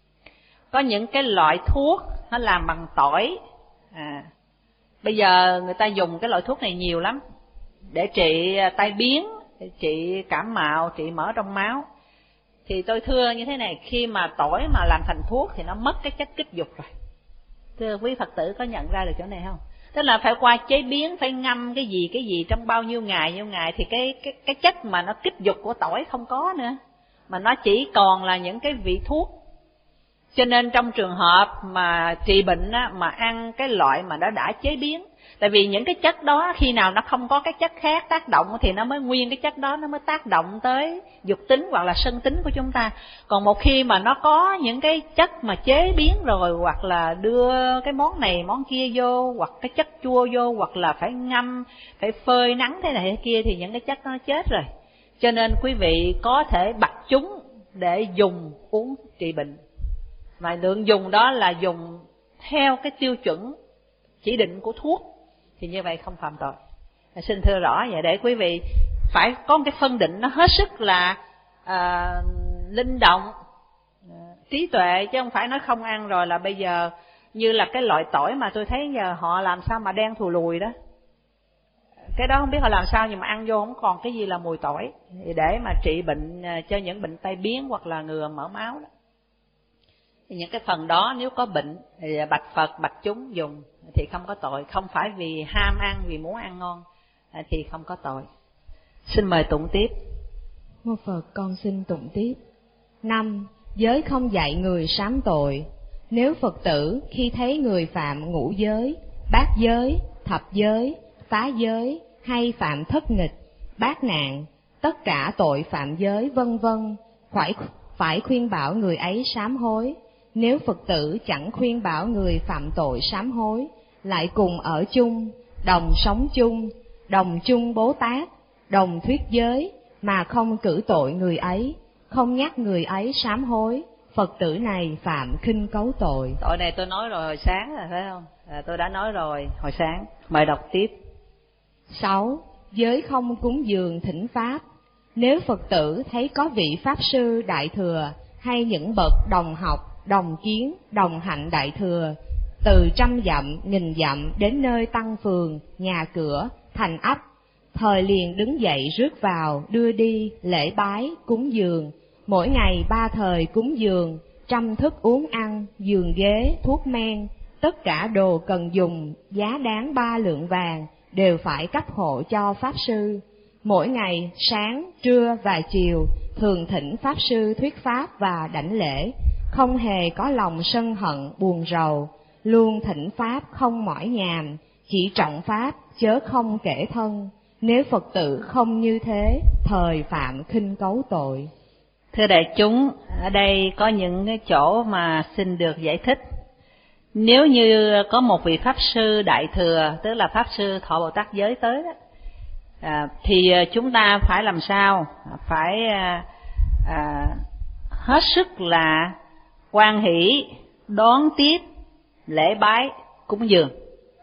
Có những cái loại thuốc nó làm bằng tỏi, à, bây giờ người ta dùng cái loại thuốc này nhiều lắm để trị tai biến, để trị cảm mạo, trị mỡ trong máu. Thì tôi thưa như thế này, khi mà tỏi mà làm thành thuốc thì nó mất cái chất kích dục rồi. Thưa quý Phật tử có nhận ra được chỗ này không? Tức là phải qua chế biến, phải ngâm cái gì cái gì trong bao nhiêu ngày nhiêu ngày thì cái cái cái chất mà nó kích dục của tỏi không có nữa, mà nó chỉ còn là những cái vị thuốc. Cho nên trong trường hợp mà trị bệnh á, mà ăn cái loại mà nó đã chế biến, tại vì những cái chất đó khi nào nó không có cái chất khác tác động thì nó mới nguyên cái chất đó nó mới tác động tới dục tính hoặc là sân tính của chúng ta. Còn một khi mà nó có những cái chất mà chế biến rồi, hoặc là đưa cái món này món kia vô, hoặc cái chất chua vô, hoặc là phải ngâm, phải phơi nắng thế này thế kia, thì những cái chất đó nó chết rồi. Cho nên quý vị có thể bặt chúng để dùng uống trị bệnh, mà lượng dùng đó là dùng theo cái tiêu chuẩn chỉ định của thuốc, thì như vậy không phạm tội. Xin thưa rõ vậy để quý vị phải có một cái phân định nó hết sức là à, linh động, à, trí tuệ, chứ không phải nói không ăn rồi là bây giờ như là cái loại tỏi mà tôi thấy giờ họ làm sao mà đen thù lùi đó. Cái đó không biết họ làm sao, nhưng mà ăn vô không còn cái gì là mùi tỏi, để mà trị bệnh cho những bệnh tai biến hoặc là ngừa mỡ máu đó. Thì những cái phần đó nếu có bệnh thì bạch Phật bạch chúng dùng thì không có tội, không phải vì ham ăn, vì muốn ăn ngon thì không có tội. Xin mời tụng tiếp. Mô Phật, con xin tụng tiếp. Năm, giới không dạy người sám tội. Nếu Phật tử khi thấy người phạm ngũ giới, bát giới, thập giới, phá giới hay phạm thất nghịch, bát nạn, tất cả tội phạm giới vân vân, phải phải khuyên bảo người ấy sám hối. Nếu Phật tử chẳng khuyên bảo người phạm tội sám hối, lại cùng ở chung, đồng sống chung, đồng chung Bố Tát, đồng thuyết giới, mà không cử tội người ấy, không nhắc người ấy sám hối, Phật tử này phạm khinh cấu tội. Tội này tôi nói rồi hồi sáng rồi phải không? À, tôi đã nói rồi hồi sáng. Mời đọc tiếp. Sáu, giới không cúng dường thỉnh pháp. Nếu Phật tử thấy có vị Pháp Sư Đại Thừa hay những bậc đồng học, đồng kiến, đồng hạnh Đại Thừa, từ trăm dặm, nghìn dặm đến nơi tăng phường, nhà cửa, thành ấp, thời liền đứng dậy rước vào, đưa đi, lễ bái, cúng dường, mỗi ngày ba thời cúng dường, trăm thức uống ăn, giường ghế, thuốc men, tất cả đồ cần dùng, giá đáng ba lượng vàng, đều phải cấp hộ cho Pháp Sư. Mỗi ngày, sáng, trưa và chiều, thường thỉnh Pháp Sư thuyết Pháp và đảnh lễ, không hề có lòng sân hận, buồn rầu, luôn thỉnh Pháp không mỏi nhàm, chỉ trọng Pháp, chớ không kể thân. Nếu Phật tử không như thế, thời phạm khinh cấu tội. Thưa đại chúng, ở đây có những cái chỗ mà xin được giải thích. Nếu như có một vị Pháp Sư Đại Thừa, tức là Pháp Sư Thọ Bồ Tát giới tới đó, à, thì chúng ta phải làm sao? Phải à, à, hết sức là hoan hỷ, đón tiếp, lễ bái, cúng dường.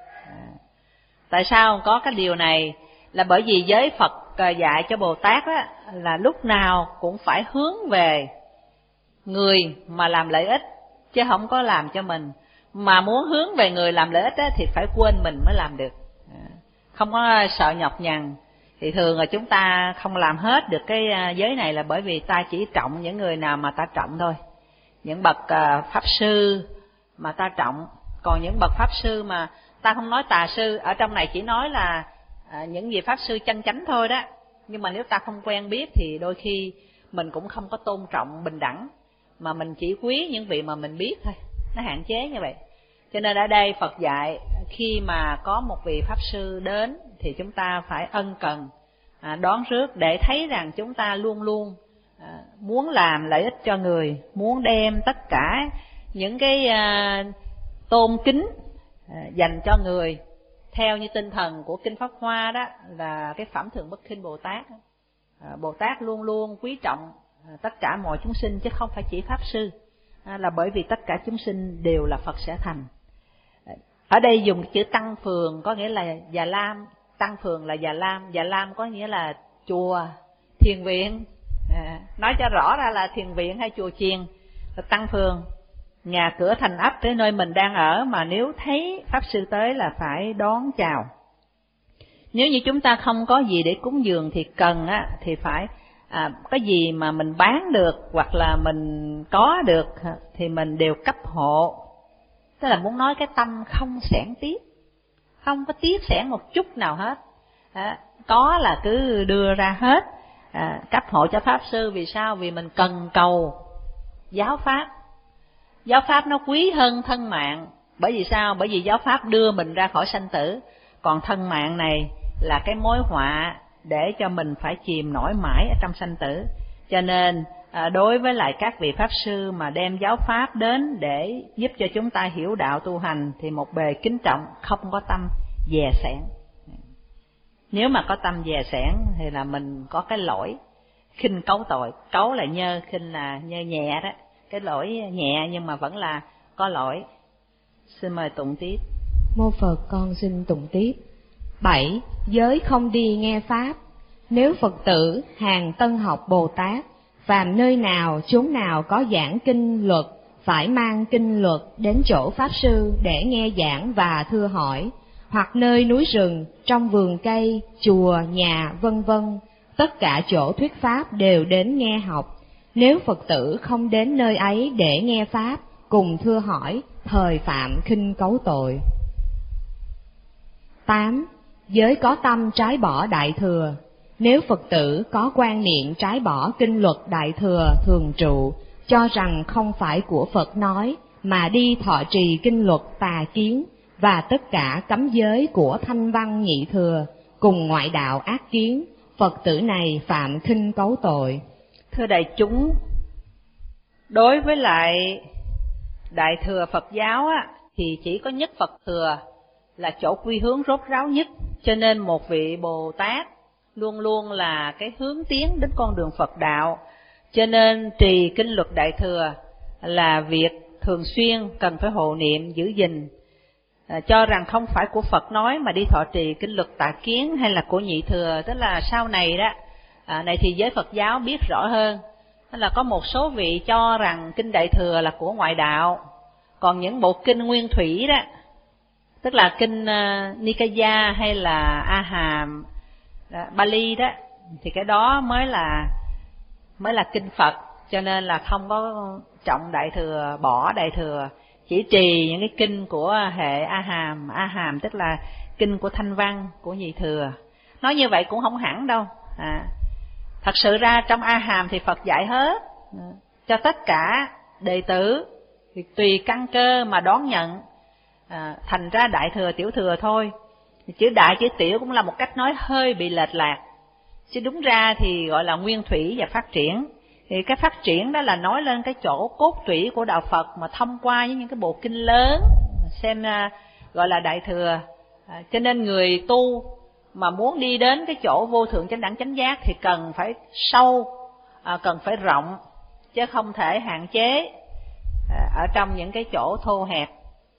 Tại sao có cái điều này? Là bởi vì giới Phật dạy cho Bồ Tát á, là lúc nào cũng phải hướng về người mà làm lợi ích, chứ không có làm cho mình. Mà muốn hướng về người làm lợi ích á, thì phải quên mình mới làm được, không có sợ nhọc nhằn. Thì thường là chúng ta không làm hết được cái giới này là bởi vì ta chỉ trọng những người nào mà ta trọng thôi, những bậc pháp sư mà ta trọng. Còn những bậc pháp sư mà ta không nói tà sư, ở trong này chỉ nói là à, những vị pháp sư chân chánh thôi đó. Nhưng mà nếu ta không quen biết thì đôi khi mình cũng không có tôn trọng bình đẳng, mà mình chỉ quý những vị mà mình biết thôi, nó hạn chế như vậy. Cho nên ở đây Phật dạy khi mà có một vị pháp sư đến thì chúng ta phải ân cần à, đón rước, để thấy rằng chúng ta luôn luôn à, muốn làm lợi ích cho người, muốn đem tất cả những cái à, tôn kính à, dành cho người, theo như tinh thần của Kinh Pháp Hoa đó, là cái phẩm Thượng Bất Khinh Bồ Tát. à, Bồ Tát luôn luôn quý trọng à, tất cả mọi chúng sinh, chứ không phải chỉ pháp sư, à, là bởi vì tất cả chúng sinh đều là Phật sẽ thành. Ở đây dùng chữ Tăng Phường có nghĩa là Già Lam, Tăng Phường là Già Lam, Già Lam có nghĩa là chùa, thiền viện. À, nói cho rõ ra là thiền viện hay chùa chiền. Tăng Phường, nhà cửa thành ấp tới nơi mình đang ở, mà nếu thấy pháp sư tới là phải đón chào. Nếu như chúng ta không có gì để cúng dường thì cần á, thì phải à, cái gì mà mình bán được hoặc là mình có được thì mình đều cấp hộ. Tức là muốn nói cái tâm không xẻn tiếc, không có tiếc xẻn một chút nào hết. À, có là cứ đưa ra hết, à, cấp hộ cho pháp sư. Vì sao? Vì mình cần cầu giáo pháp. Giáo pháp nó quý hơn thân mạng. Bởi vì sao? Bởi vì giáo pháp đưa mình ra khỏi sanh tử, còn thân mạng này là cái mối họa để cho mình phải chìm nổi mãi ở trong sanh tử. Cho nên à, đối với lại các vị pháp sư mà đem giáo pháp đến để giúp cho chúng ta hiểu đạo tu hành thì một bề kính trọng, không có tâm dè sẻn. Nếu mà có tâm dè sẻn thì là mình có cái lỗi khinh cấu tội. Cấu là nhơ, khinh là nhơ nhẹ đó, cái lỗi nhẹ nhưng mà vẫn là có lỗi. Xin mời tụng tiếp. Mô Phật, con xin tụng tiếp. Bảy. Giới không đi nghe pháp. Nếu Phật tử hàng tân học Bồ Tát, phàm nơi nào chốn nào có giảng kinh luật, phải mang kinh luật đến chỗ pháp sư để nghe giảng và thưa hỏi, hoặc nơi núi rừng, trong vườn cây, chùa, nhà, vân vân, tất cả chỗ thuyết pháp đều đến nghe học. Nếu Phật tử không đến nơi ấy để nghe pháp, cùng thưa hỏi, thời phạm khinh cấu tội. Tám. Giới có tâm trái bỏ Đại Thừa. Nếu Phật tử có quan niệm trái bỏ kinh luật Đại Thừa thường trụ, cho rằng không phải của Phật nói, mà đi thọ trì kinh luật tà kiến và tất cả cấm giới của Thanh Văn Nhị Thừa, cùng ngoại đạo ác kiến, Phật tử này phạm khinh cấu tội. Thưa đại chúng, đối với lại Đại Thừa Phật giáo á, thì chỉ có nhất Phật Thừa là chỗ quy hướng rốt ráo nhất. Cho nên một vị Bồ Tát luôn luôn là cái hướng tiến đến con đường Phật đạo. Cho nên trì kinh luật Đại Thừa là việc thường xuyên cần phải hộ niệm giữ gìn. À, cho rằng không phải của Phật nói mà đi thọ trì kinh luật tà kiến hay là của Nhị Thừa. Tức là sau này đó, à, này thì giới Phật giáo biết rõ hơn. Tức là có một số vị cho rằng kinh Đại Thừa là của ngoại đạo. Còn những bộ kinh nguyên thủy đó, tức là kinh uh, Nikaya hay là A Hàm, uh, Bali đó, thì cái đó mới là mới là kinh Phật. Cho nên là không có trọng Đại Thừa, bỏ Đại Thừa, chỉ trì những cái kinh của hệ A Hàm. A Hàm tức là kinh của Thanh Văn, của Nhị Thừa. Nói như vậy cũng không hẳn đâu. À, thật sự ra trong A Hàm thì Phật dạy hết cho tất cả đệ tử, thì tùy căn cơ mà đón nhận. À, thành ra Đại Thừa Tiểu Thừa thôi. Chữ đại chữ tiểu cũng là một cách nói hơi bị lệch lạc, chứ đúng ra thì gọi là nguyên thủy và phát triển. Thì cái phát triển đó là nói lên cái chỗ cốt tủy của đạo Phật, mà thông qua những cái bộ kinh lớn xem uh, gọi là Đại Thừa. À, cho nên người tu mà muốn đi đến cái chỗ vô thượng chánh đẳng chánh giác thì cần phải sâu, à, cần phải rộng, chứ không thể hạn chế à, ở trong những cái chỗ thô hẹp.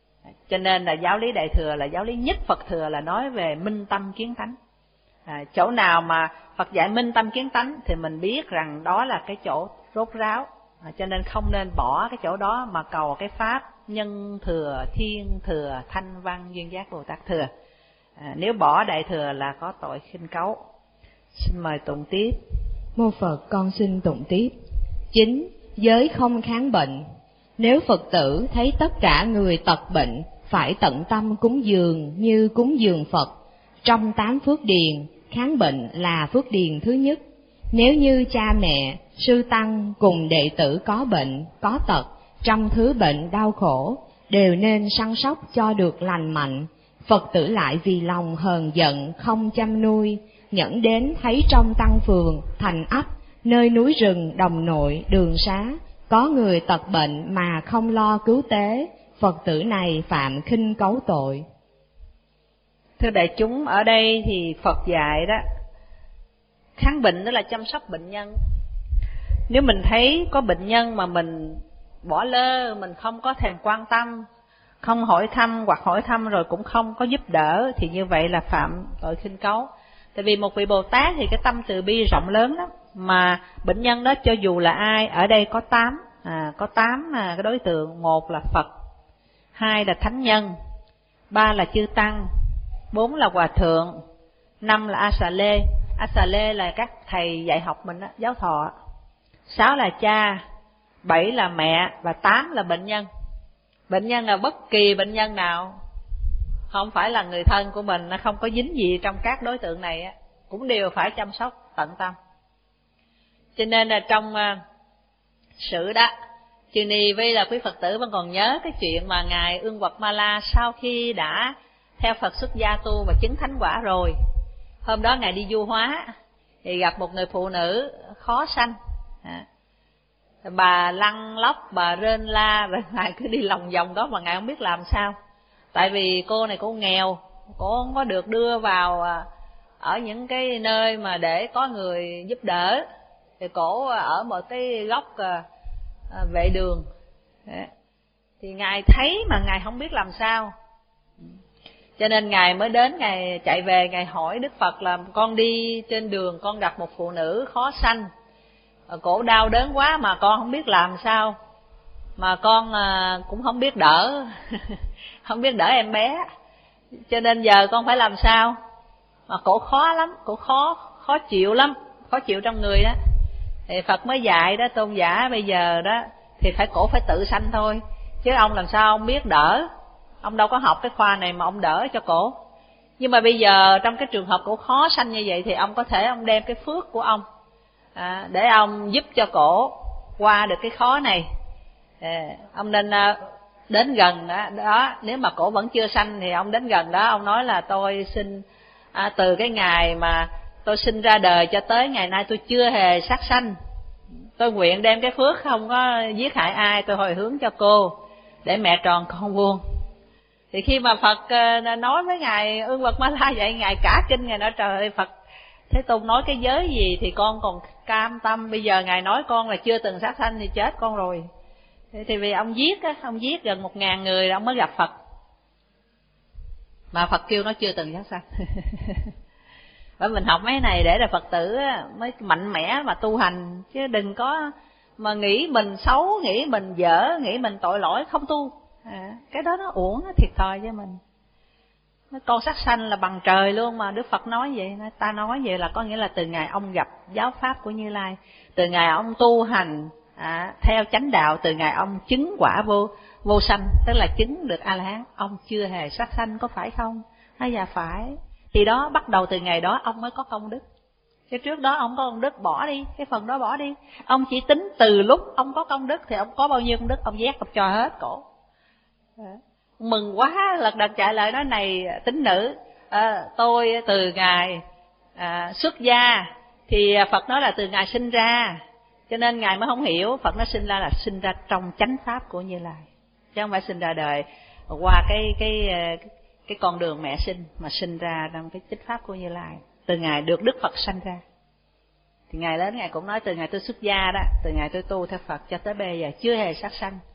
Cho nên là giáo lý Đại Thừa là giáo lý nhất Phật Thừa, là nói về minh tâm kiến tánh. À, chỗ nào mà Phật dạy minh tâm kiến tánh thì mình biết rằng đó là cái chỗ rốt ráo. À, cho nên không nên bỏ cái chỗ đó mà cầu cái pháp nhân thừa, thiên thừa, thanh văn, duyên giác Bồ Tát thừa. À, nếu bỏ Đại Thừa là có tội khinh cấu. Xin mời tụng tiếp. Mô Phật, con xin tụng tiếp. Chín, giới không kháng bệnh. Nếu Phật tử thấy tất cả người tật bệnh phải tận tâm cúng dường như cúng dường Phật, trong tám phước điền, kháng bệnh là phước điền thứ nhất. Nếu như cha mẹ, sư tăng cùng đệ tử có bệnh, có tật, trong thứ bệnh đau khổ, đều nên săn sóc cho được lành mạnh. Phật tử lại vì lòng hờn giận không chăm nuôi, nhẫn đến thấy trong tăng phường, thành ấp, nơi núi rừng, đồng nội, đường xá, có người tật bệnh mà không lo cứu tế, Phật tử này phạm khinh cấu tội. Thưa đại chúng, ở đây thì Phật dạy đó, kháng bệnh đó là chăm sóc bệnh nhân. Nếu mình thấy có bệnh nhân mà mình bỏ lơ, mình không có thèm quan tâm, không hỏi thăm, hoặc hỏi thăm rồi cũng không có giúp đỡ, thì như vậy là phạm tội khinh cấu. Tại vì một vị Bồ Tát thì cái tâm từ bi rộng lớn lắm, mà bệnh nhân đó cho dù là ai, ở đây có tám, à, có tám à, cái đối tượng. Một là Phật, hai là thánh nhân, ba là chư tăng, bốn là hòa thượng, năm là a xà lê. A xà lê là các thầy dạy học mình đó, giáo thọ. Sáu là cha, bảy là mẹ, và tám là bệnh nhân. Bệnh nhân là bất kỳ bệnh nhân nào không phải là người thân của mình, nó không có dính gì trong các đối tượng này, cũng đều phải chăm sóc tận tâm. Cho nên là trong uh, sử đó, Chư Ni với là quý Phật tử vẫn còn nhớ cái chuyện mà Ngài Ương Quật Ma La sau khi đã theo Phật xuất gia tu và chứng thánh quả rồi, hôm đó Ngài đi du hóa thì gặp một người phụ nữ khó sanh. À, bà lăn lóc, bà rên la, rồi Ngài cứ đi lòng vòng đó mà Ngài không biết làm sao. Tại vì cô này cô nghèo, cô không có được đưa vào ở những cái nơi mà để có người giúp đỡ, thì cổ ở một cái góc vệ đường. Thì Ngài thấy mà Ngài không biết làm sao, cho nên Ngài mới đến, Ngài chạy về, Ngài hỏi Đức Phật là con đi trên đường, con gặp một phụ nữ khó sanh, cổ đau đớn quá mà con không biết làm sao, mà con cũng không biết đỡ không biết đỡ em bé, cho nên giờ con phải làm sao. Mà cổ khó lắm, cổ khó khó chịu lắm, khó chịu trong người đó. Thì Phật mới dạy đó, tôn giả bây giờ đó thì phải cổ phải tự sanh thôi, chứ ông làm sao ông biết đỡ, ông đâu có học cái khoa này mà ông đỡ cho cổ. Nhưng mà bây giờ trong cái trường hợp cổ khó sanh như vậy thì ông có thể ông đem cái phước của ông à, để ông giúp cho cổ qua được cái khó này. À, ông nên đến gần đó, đó, nếu mà cổ vẫn chưa sanh thì ông đến gần đó, ông nói là tôi xin à, từ cái ngày mà tôi sinh ra đời cho tới ngày nay tôi chưa hề sát sanh, tôi nguyện đem cái phước không có giết hại ai, tôi hồi hướng cho cô để mẹ tròn con vuông. Thì khi mà Phật nói với Ngài Ương Quật Ma La vậy, Ngài cả kinh, Ngài nói trời ơi, Phật Thế Tôn nói cái giới gì thì con còn cam tâm, bây giờ Ngài nói con là chưa từng sát sanh thì chết con rồi. Thì vì ông giết á, ông giết gần một ngàn người ông mới gặp Phật, mà Phật kêu nó chưa từng sát sanh. Bởi mình học mấy này để là Phật tử mới mạnh mẽ mà tu hành, chứ đừng có mà nghĩ mình xấu, nghĩ mình dở, nghĩ mình tội lỗi không tu. À, cái đó nó uổng, nó thiệt thòi cho mình. Con sát sanh là bằng trời luôn mà Đức Phật nói vậy. Ta nói vậy là có nghĩa là từ ngày ông gặp giáo pháp của Như Lai, từ ngày ông tu hành à, theo chánh đạo, từ ngày ông chứng quả vô vô sanh, tức là chứng được A-la-hán, ông chưa hề sát sanh, có phải không? Nói dạ phải. Thì đó, bắt đầu từ ngày đó ông mới có công đức. Chứ trước đó ông có công đức bỏ đi, cái phần đó bỏ đi. Ông chỉ tính từ lúc ông có công đức thì ông có bao nhiêu công đức, ông vét ông cho hết cổ. Mừng quá, lật đật chạy lại nói này tín nữ, à, tôi từ ngày à, xuất gia thì Phật nói là từ ngày sinh ra, cho nên ngài mới không hiểu. Phật nói sinh ra là sinh ra trong chánh pháp của Như Lai, chứ không phải sinh ra đời qua cái cái cái con đường mẹ sinh, mà sinh ra trong cái chánh pháp của Như Lai. Từ ngày được Đức Phật sanh ra thì ngài đến ngài cũng nói từ ngày tôi xuất gia đó, từ ngày tôi tu theo Phật cho tới bây giờ chưa hề sát sanh.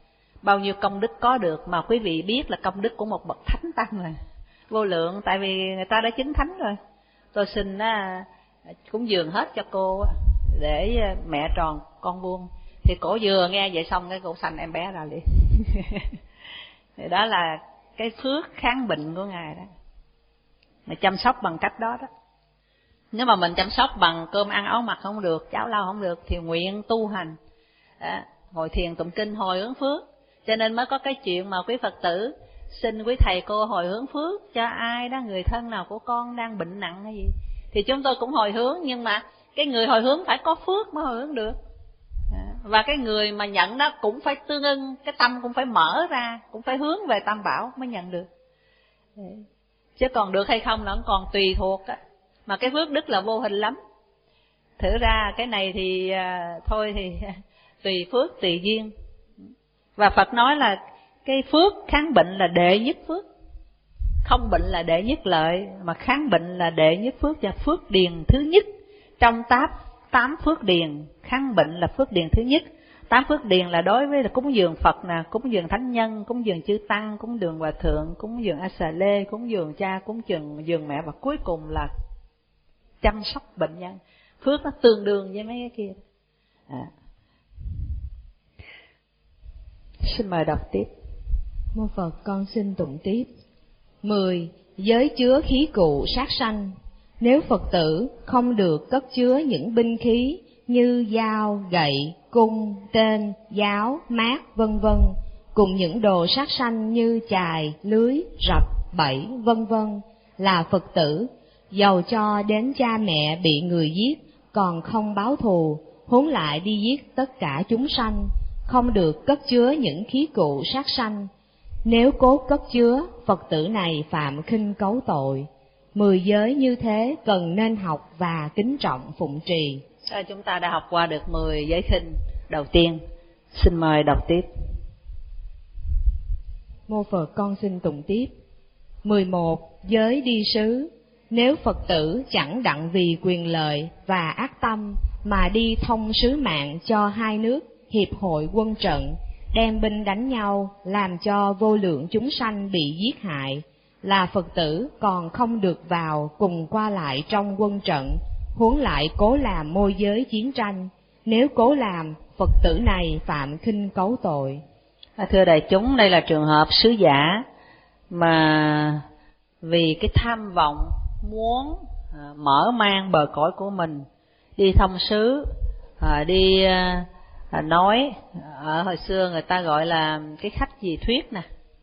bao nhiêu công đức có được, mà quý vị biết là công đức của một bậc thánh tăng là vô lượng, tại vì người ta đã chứng thánh rồi. Tôi xin á, cúng dường hết cho cô để mẹ tròn con vuông. Thì cổ vừa nghe vậy xong cái cổ sanh em bé ra liền. Thì đó là cái phước kháng bệnh của Ngài đó, mà chăm sóc bằng cách đó đó. Nếu mà mình chăm sóc bằng cơm ăn áo mặc không được, cháo lau không được, thì nguyện tu hành, đó, ngồi thiền tụng kinh hồi hướng phước. Cho nên mới có cái chuyện mà quý Phật tử xin quý thầy cô hồi hướng phước cho ai đó, người thân nào của con đang bệnh nặng hay gì, thì chúng tôi cũng hồi hướng. Nhưng mà cái người hồi hướng phải có phước mới hồi hướng được, và cái người mà nhận đó cũng phải tương ưng, cái tâm cũng phải mở ra, cũng phải hướng về Tam Bảo mới nhận được. Chứ còn được hay không nó còn tùy thuộc á. Mà cái phước đức là vô hình lắm. Thử ra cái này thì à, thôi thì tùy phước tùy duyên. Và Phật nói là cái phước kháng bệnh là đệ nhất phước. Không bệnh là đệ nhất lợi, mà kháng bệnh là đệ nhất phước, và phước điền thứ nhất. Trong tám, tám phước điền, kháng bệnh là phước điền thứ nhất. Tám phước điền là đối với là cúng dường Phật nè, cúng dường thánh nhân, cúng dường chư tăng, cúng dường hòa thượng, cúng dường a xà lê, cúng dường cha, cúng dường dường mẹ, và cuối cùng là chăm sóc bệnh nhân. Phước nó tương đương với mấy cái kia. À. Xin mời đọc tiếp. Mô Phật, con xin tụng tiếp. Mười. Giới chứa khí cụ sát sanh. Nếu Phật tử không được cất chứa những binh khí như dao, gậy, cung, tên, giáo, mát, vân vân, cùng những đồ sát sanh như chài, lưới, rập, bẫy, vân vân, là Phật tử, dầu cho đến cha mẹ bị người giết còn không báo thù, huống lại đi giết tất cả chúng sanh, không được cất chứa những khí cụ sát sanh. Nếu cố cất chứa, Phật tử này phạm khinh cấu tội. Mười giới như thế cần nên học và kính trọng phụng trì. À, chúng ta đã học qua được mười giới khinh đầu tiên. Xin mời đọc tiếp. Mô Phật, con xin tụng tiếp. Mười một. Giới đi sứ. Nếu Phật tử chẳng đặng vì quyền lợi và ác tâm mà đi thông sứ mạng cho hai nước hiệp hội quân trận, đem binh đánh nhau, làm cho vô lượng chúng sanh bị giết hại, là Phật tử còn không được vào cùng qua lại trong quân trận, huống lại cố làm môi giới chiến tranh. Nếu cố làm, Phật tử này phạm khinh cấu tội. À, thưa đại chúng, đây là trường hợp sứ giả mà vì cái tham vọng muốn à, mở mang bờ cõi của mình, đi thông sứ, à, đi à, nói, ở hồi xưa người ta gọi là cái khách gì thuyết nè,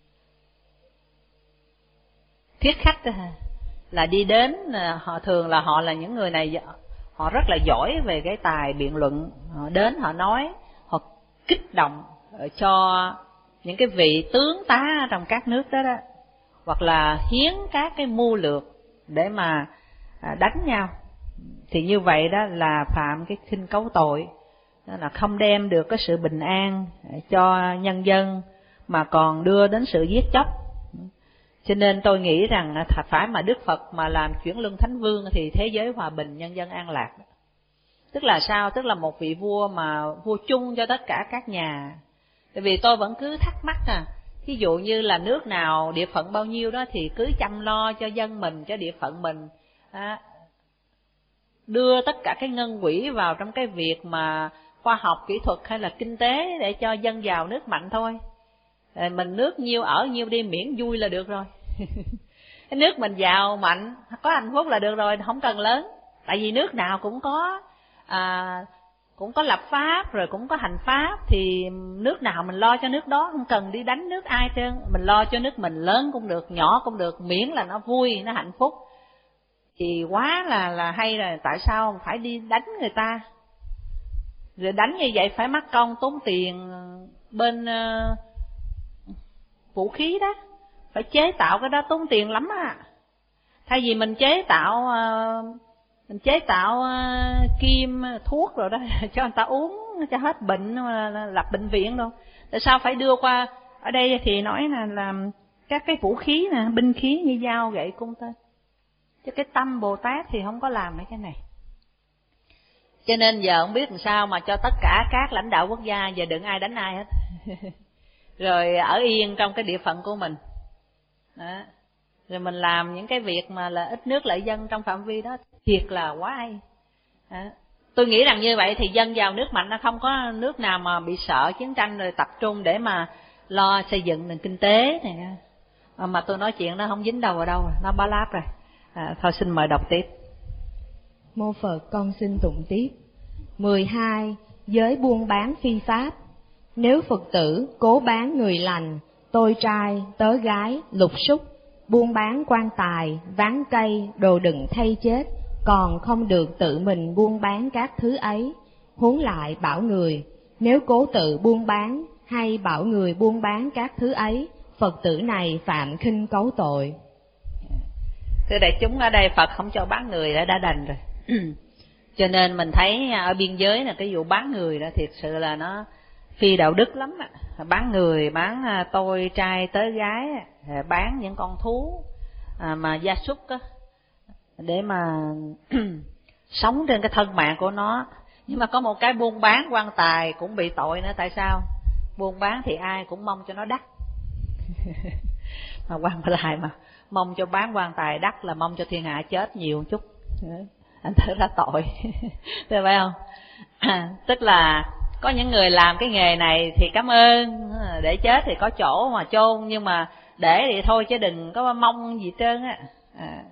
thuyết khách đó, là đi đến, họ thường là họ là những người này, họ rất là giỏi về cái tài biện luận, họ đến họ nói, họ kích động cho những cái vị tướng tá trong các nước đó đó, hoặc là hiến các cái mưu lược để mà đánh nhau, thì như vậy đó là phạm cái khinh cấu tội, là không đem được cái sự bình an cho nhân dân mà còn đưa đến sự giết chóc. Cho nên tôi nghĩ rằng phải mà Đức Phật mà làm chuyển luân thánh vương thì thế giới hòa bình, nhân dân an lạc. Tức là sao? Tức là một vị vua mà vua chung cho tất cả các nhà. Tại vì tôi vẫn cứ thắc mắc à, ví dụ như là nước nào địa phận bao nhiêu đó thì cứ chăm lo cho dân mình, cho địa phận mình, à, đưa tất cả cái ngân quỹ vào trong cái việc mà khoa học kỹ thuật hay là kinh tế để cho dân giàu nước mạnh thôi. Mình nước nhiêu ở nhiêu đi, miễn vui là được rồi. Cái nước mình giàu mạnh, có hạnh phúc là được rồi, không cần lớn. Tại vì nước nào cũng có à, cũng có lập pháp, rồi cũng có hành pháp, thì nước nào mình lo cho nước đó, không cần đi đánh nước ai trơn. Mình lo cho nước mình, lớn cũng được, nhỏ cũng được, miễn là nó vui, nó hạnh phúc thì quá là là hay rồi. Tại sao phải đi đánh người ta? Rồi đánh như vậy phải mất công tốn tiền bên uh, vũ khí đó, phải chế tạo cái đó tốn tiền lắm à. Thay vì mình chế tạo uh, mình chế tạo uh, kim thuốc rồi đó cho người ta uống cho hết bệnh, uh, lập bệnh viện đâu. Tại sao phải đưa qua? Ở đây thì nói là làm các cái vũ khí nè, binh khí như dao, gậy, cung, tên. Chứ cái tâm Bồ Tát thì không có làm mấy cái này. Cho nên giờ không biết làm sao mà cho tất cả các lãnh đạo quốc gia giờ đừng ai đánh ai hết. rồi ở yên trong cái địa phận của mình đó. Rồi mình làm những cái việc mà là ít nước lợi dân trong phạm vi đó, thiệt là quá hay đó. Tôi nghĩ rằng như vậy thì dân giàu nước mạnh, nó không có nước nào mà bị sợ chiến tranh rồi tập trung để mà lo xây dựng nền kinh tế này. Mà tôi nói chuyện nó không dính đâu vào đâu, nó bá láp rồi. À, thôi xin mời đọc tiếp. Mô Phật con xin tụng tiếp. mười hai. Giới buôn bán phi pháp. Nếu Phật tử cố bán người lành, tôi trai, tớ gái, lục súc, buôn bán quan tài, ván cây, đồ đựng thay chết, còn không được tự mình buôn bán các thứ ấy, huống lại bảo người, nếu cố tự buôn bán hay bảo người buôn bán các thứ ấy, Phật tử này phạm khinh cấu tội. Thưa đại chúng, ở đây Phật không cho bán người đã đã đành rồi. Cho nên mình thấy ở biên giới là cái vụ bán người đó thiệt sự là nó phi đạo đức lắm. Bán người, bán tôi trai tới gái, bán những con thú mà gia súc á, để mà sống trên cái thân mạng của nó. Nhưng mà có một cái buôn bán quan tài cũng bị tội nữa. Tại sao? Buôn bán thì ai cũng mong cho nó đắt. Mà quan tài mà mong cho bán quan tài đắt là mong cho thiên hạ chết nhiều một chút. Anh thấy ra tội. Thấy phải không? À, tức là có những người làm cái nghề này thì cảm ơn, để chết thì có chỗ mà chôn, nhưng mà để thì thôi chứ đừng có mong gì trơn á. À,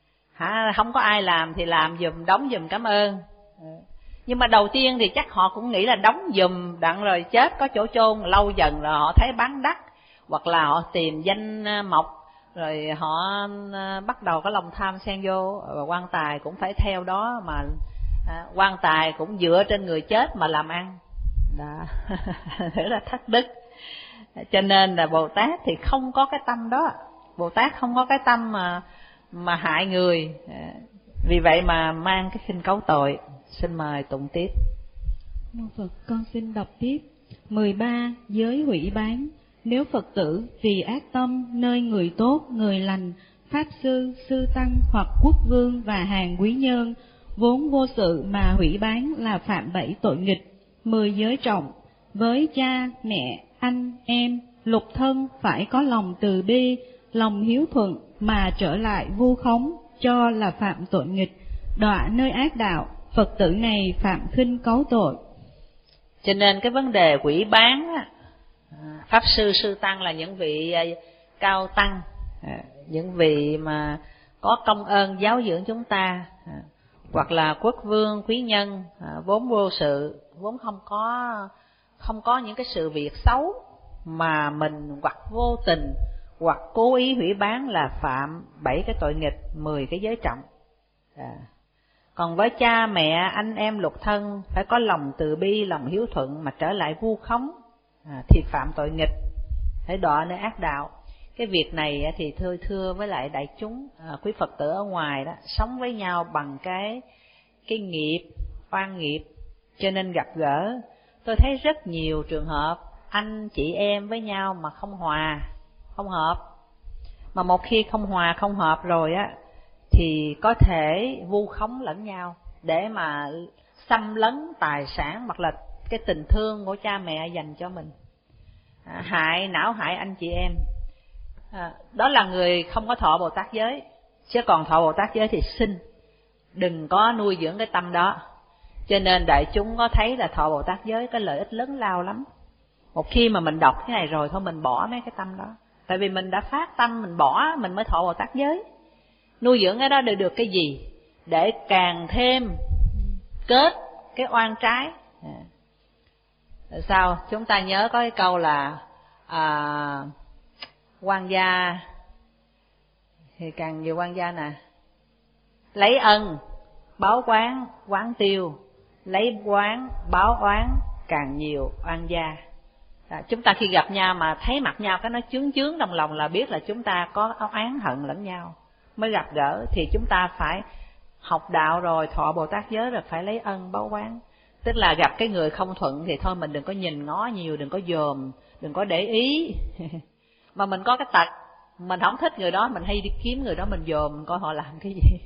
hả, không có ai làm thì làm giùm, đóng giùm cảm ơn. À, nhưng mà đầu tiên thì chắc họ cũng nghĩ là đóng giùm đặng rồi chết có chỗ chôn, lâu dần rồi họ thấy bán đắt, hoặc là họ tìm danh mộc, rồi họ bắt đầu có lòng tham xen vô, và quan tài cũng phải theo đó mà. À, quan tài cũng dựa trên người chết mà làm ăn đó. Rất là thất đức. Cho nên là Bồ Tát thì không có cái tâm đó. Bồ Tát không có cái tâm mà mà hại người. Vì vậy mà mang cái khinh cấu tội. Xin mời tụng tiếp. Mô Phật con xin đọc tiếp. mười ba. Giới hủy bán. Nếu Phật tử vì ác tâm nơi người tốt, người lành, pháp sư, sư tăng hoặc quốc vương và hàng quý nhân vốn vô sự mà hủy bán là phạm bảy tội nghịch. Mười giới trọng. Với cha, mẹ, anh, em, lục thân phải có lòng từ bi, lòng hiếu thuận mà trở lại vu khống cho là phạm tội nghịch. Đọa nơi ác đạo, Phật tử này phạm khinh cấu tội. Cho nên cái vấn đề quỷ bán á, pháp sư, sư tăng là những vị cao tăng, những vị mà có công ơn giáo dưỡng chúng ta, hoặc là quốc vương, quý nhân vốn vô sự, vốn không có không có những cái sự việc xấu, mà mình hoặc vô tình hoặc cố ý hủy bán là phạm bảy cái tội nghịch, mười cái giới trọng. À. Còn với cha mẹ, anh em, lục thân phải có lòng từ bi, lòng hiếu thuận mà trở lại vu khống, à, thì phạm tội nghịch, phải đọa nơi ác đạo. Cái việc này thì thưa thưa với lại đại chúng, à, quý Phật tử ở ngoài đó sống với nhau bằng cái cái nghiệp, oan nghiệp, cho nên gặp gỡ. Tôi thấy rất nhiều trường hợp anh chị em với nhau mà không hòa, không hợp. Mà một khi không hòa, không hợp rồi á, thì có thể vu khống lẫn nhau để mà xâm lấn tài sản hoặc là cái tình thương của cha mẹ dành cho mình, à, hại não hại anh chị em. À, đó là người không có thọ Bồ Tát giới. Chứ còn thọ Bồ Tát giới thì xin đừng có nuôi dưỡng cái tâm đó. Cho nên đại chúng có thấy là thọ Bồ Tát giới có lợi ích lớn lao lắm. Một khi mà mình đọc cái này rồi thôi mình bỏ mấy cái tâm đó. Tại vì mình đã phát tâm mình bỏ, mình mới thọ Bồ Tát giới. Nuôi dưỡng cái đó để được cái gì? Để càng thêm kết cái oan trái. À. Sao? Chúng ta nhớ có cái câu là à, quan gia thì càng nhiều quan gia nè, lấy ân báo quán quán tiêu, lấy quán báo oán càng nhiều oan gia. À, chúng ta khi gặp nhau mà thấy mặt nhau cái nó chướng chướng trong lòng là biết là chúng ta có oán hận lẫn nhau. Mới gặp gỡ thì chúng ta phải học đạo rồi, thọ Bồ Tát giới rồi phải lấy ân báo oán. Tức là gặp cái người không thuận thì thôi mình đừng có nhìn ngó nhiều, đừng có dòm, đừng có để ý. Mà mình có cái tật, mình không thích người đó, mình hay đi kiếm người đó mình dòm coi họ làm cái gì.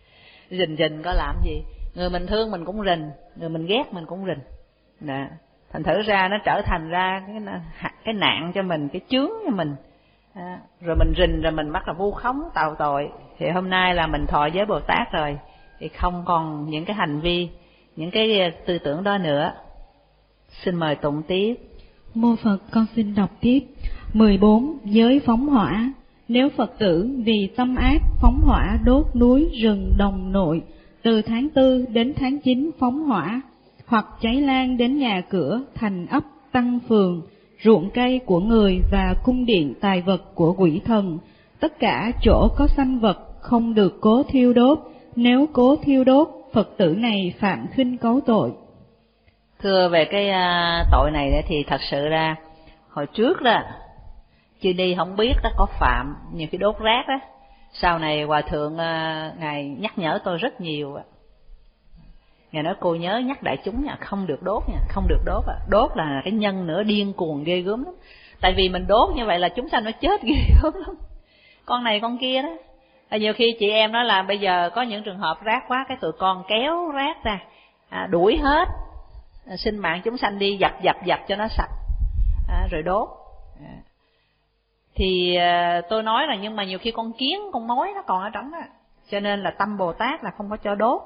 Rình rình có làm gì. Người mình thương mình cũng rình, người mình ghét mình cũng rình. Nè, thành thử ra nó trở thành ra cái, cái nạn cho mình, cái chướng cho mình. À, rồi mình rình, rồi mình bắt là vu khống tạo tội. Thì hôm nay là mình thọ giới Bồ Tát rồi, thì không còn những cái hành vi, những cái tư tưởng đó nữa. Xin mời tụng tiếp. Mô Phật, con xin đọc tiếp. mười bốn. Giới phóng hỏa. Nếu Phật tử vì tâm ác phóng hỏa đốt núi rừng đồng nội, từ tháng tư đến tháng chín phóng hỏa, hoặc cháy lan đến nhà cửa, thành ấp, tăng phường, ruộng cây của người và cung điện tài vật của quỷ thần, tất cả chỗ có sanh vật không được cố thiêu đốt. Nếu cố thiêu đốt, Phật tử này phạm khinh cấu tội. Thưa về cái uh, tội này thì thật sự ra hồi trước đó chưa đi không biết đó có phạm, nhiều khi đốt rác đó. Sau này Hòa Thượng uh, Ngài nhắc nhở tôi rất nhiều. Ngài nói cô nhớ nhắc đại chúng nha, không được đốt nha, không được đốt. À. Đốt là cái nhân nữa điên cuồng ghê gớm lắm. Tại vì mình đốt như vậy là chúng sanh nó chết ghê gớm lắm. Con này con kia đó. À, nhiều khi chị em nói là bây giờ có những trường hợp rác quá, cái tụi con kéo rác ra, à, đuổi hết, à, sinh mạng chúng sanh đi, dập dập dập cho nó sạch, à, rồi đốt. À. Thì à, tôi nói là nhưng mà nhiều khi con kiến, con mối nó còn ở trong đó, cho nên là tâm Bồ Tát là không có cho đốt.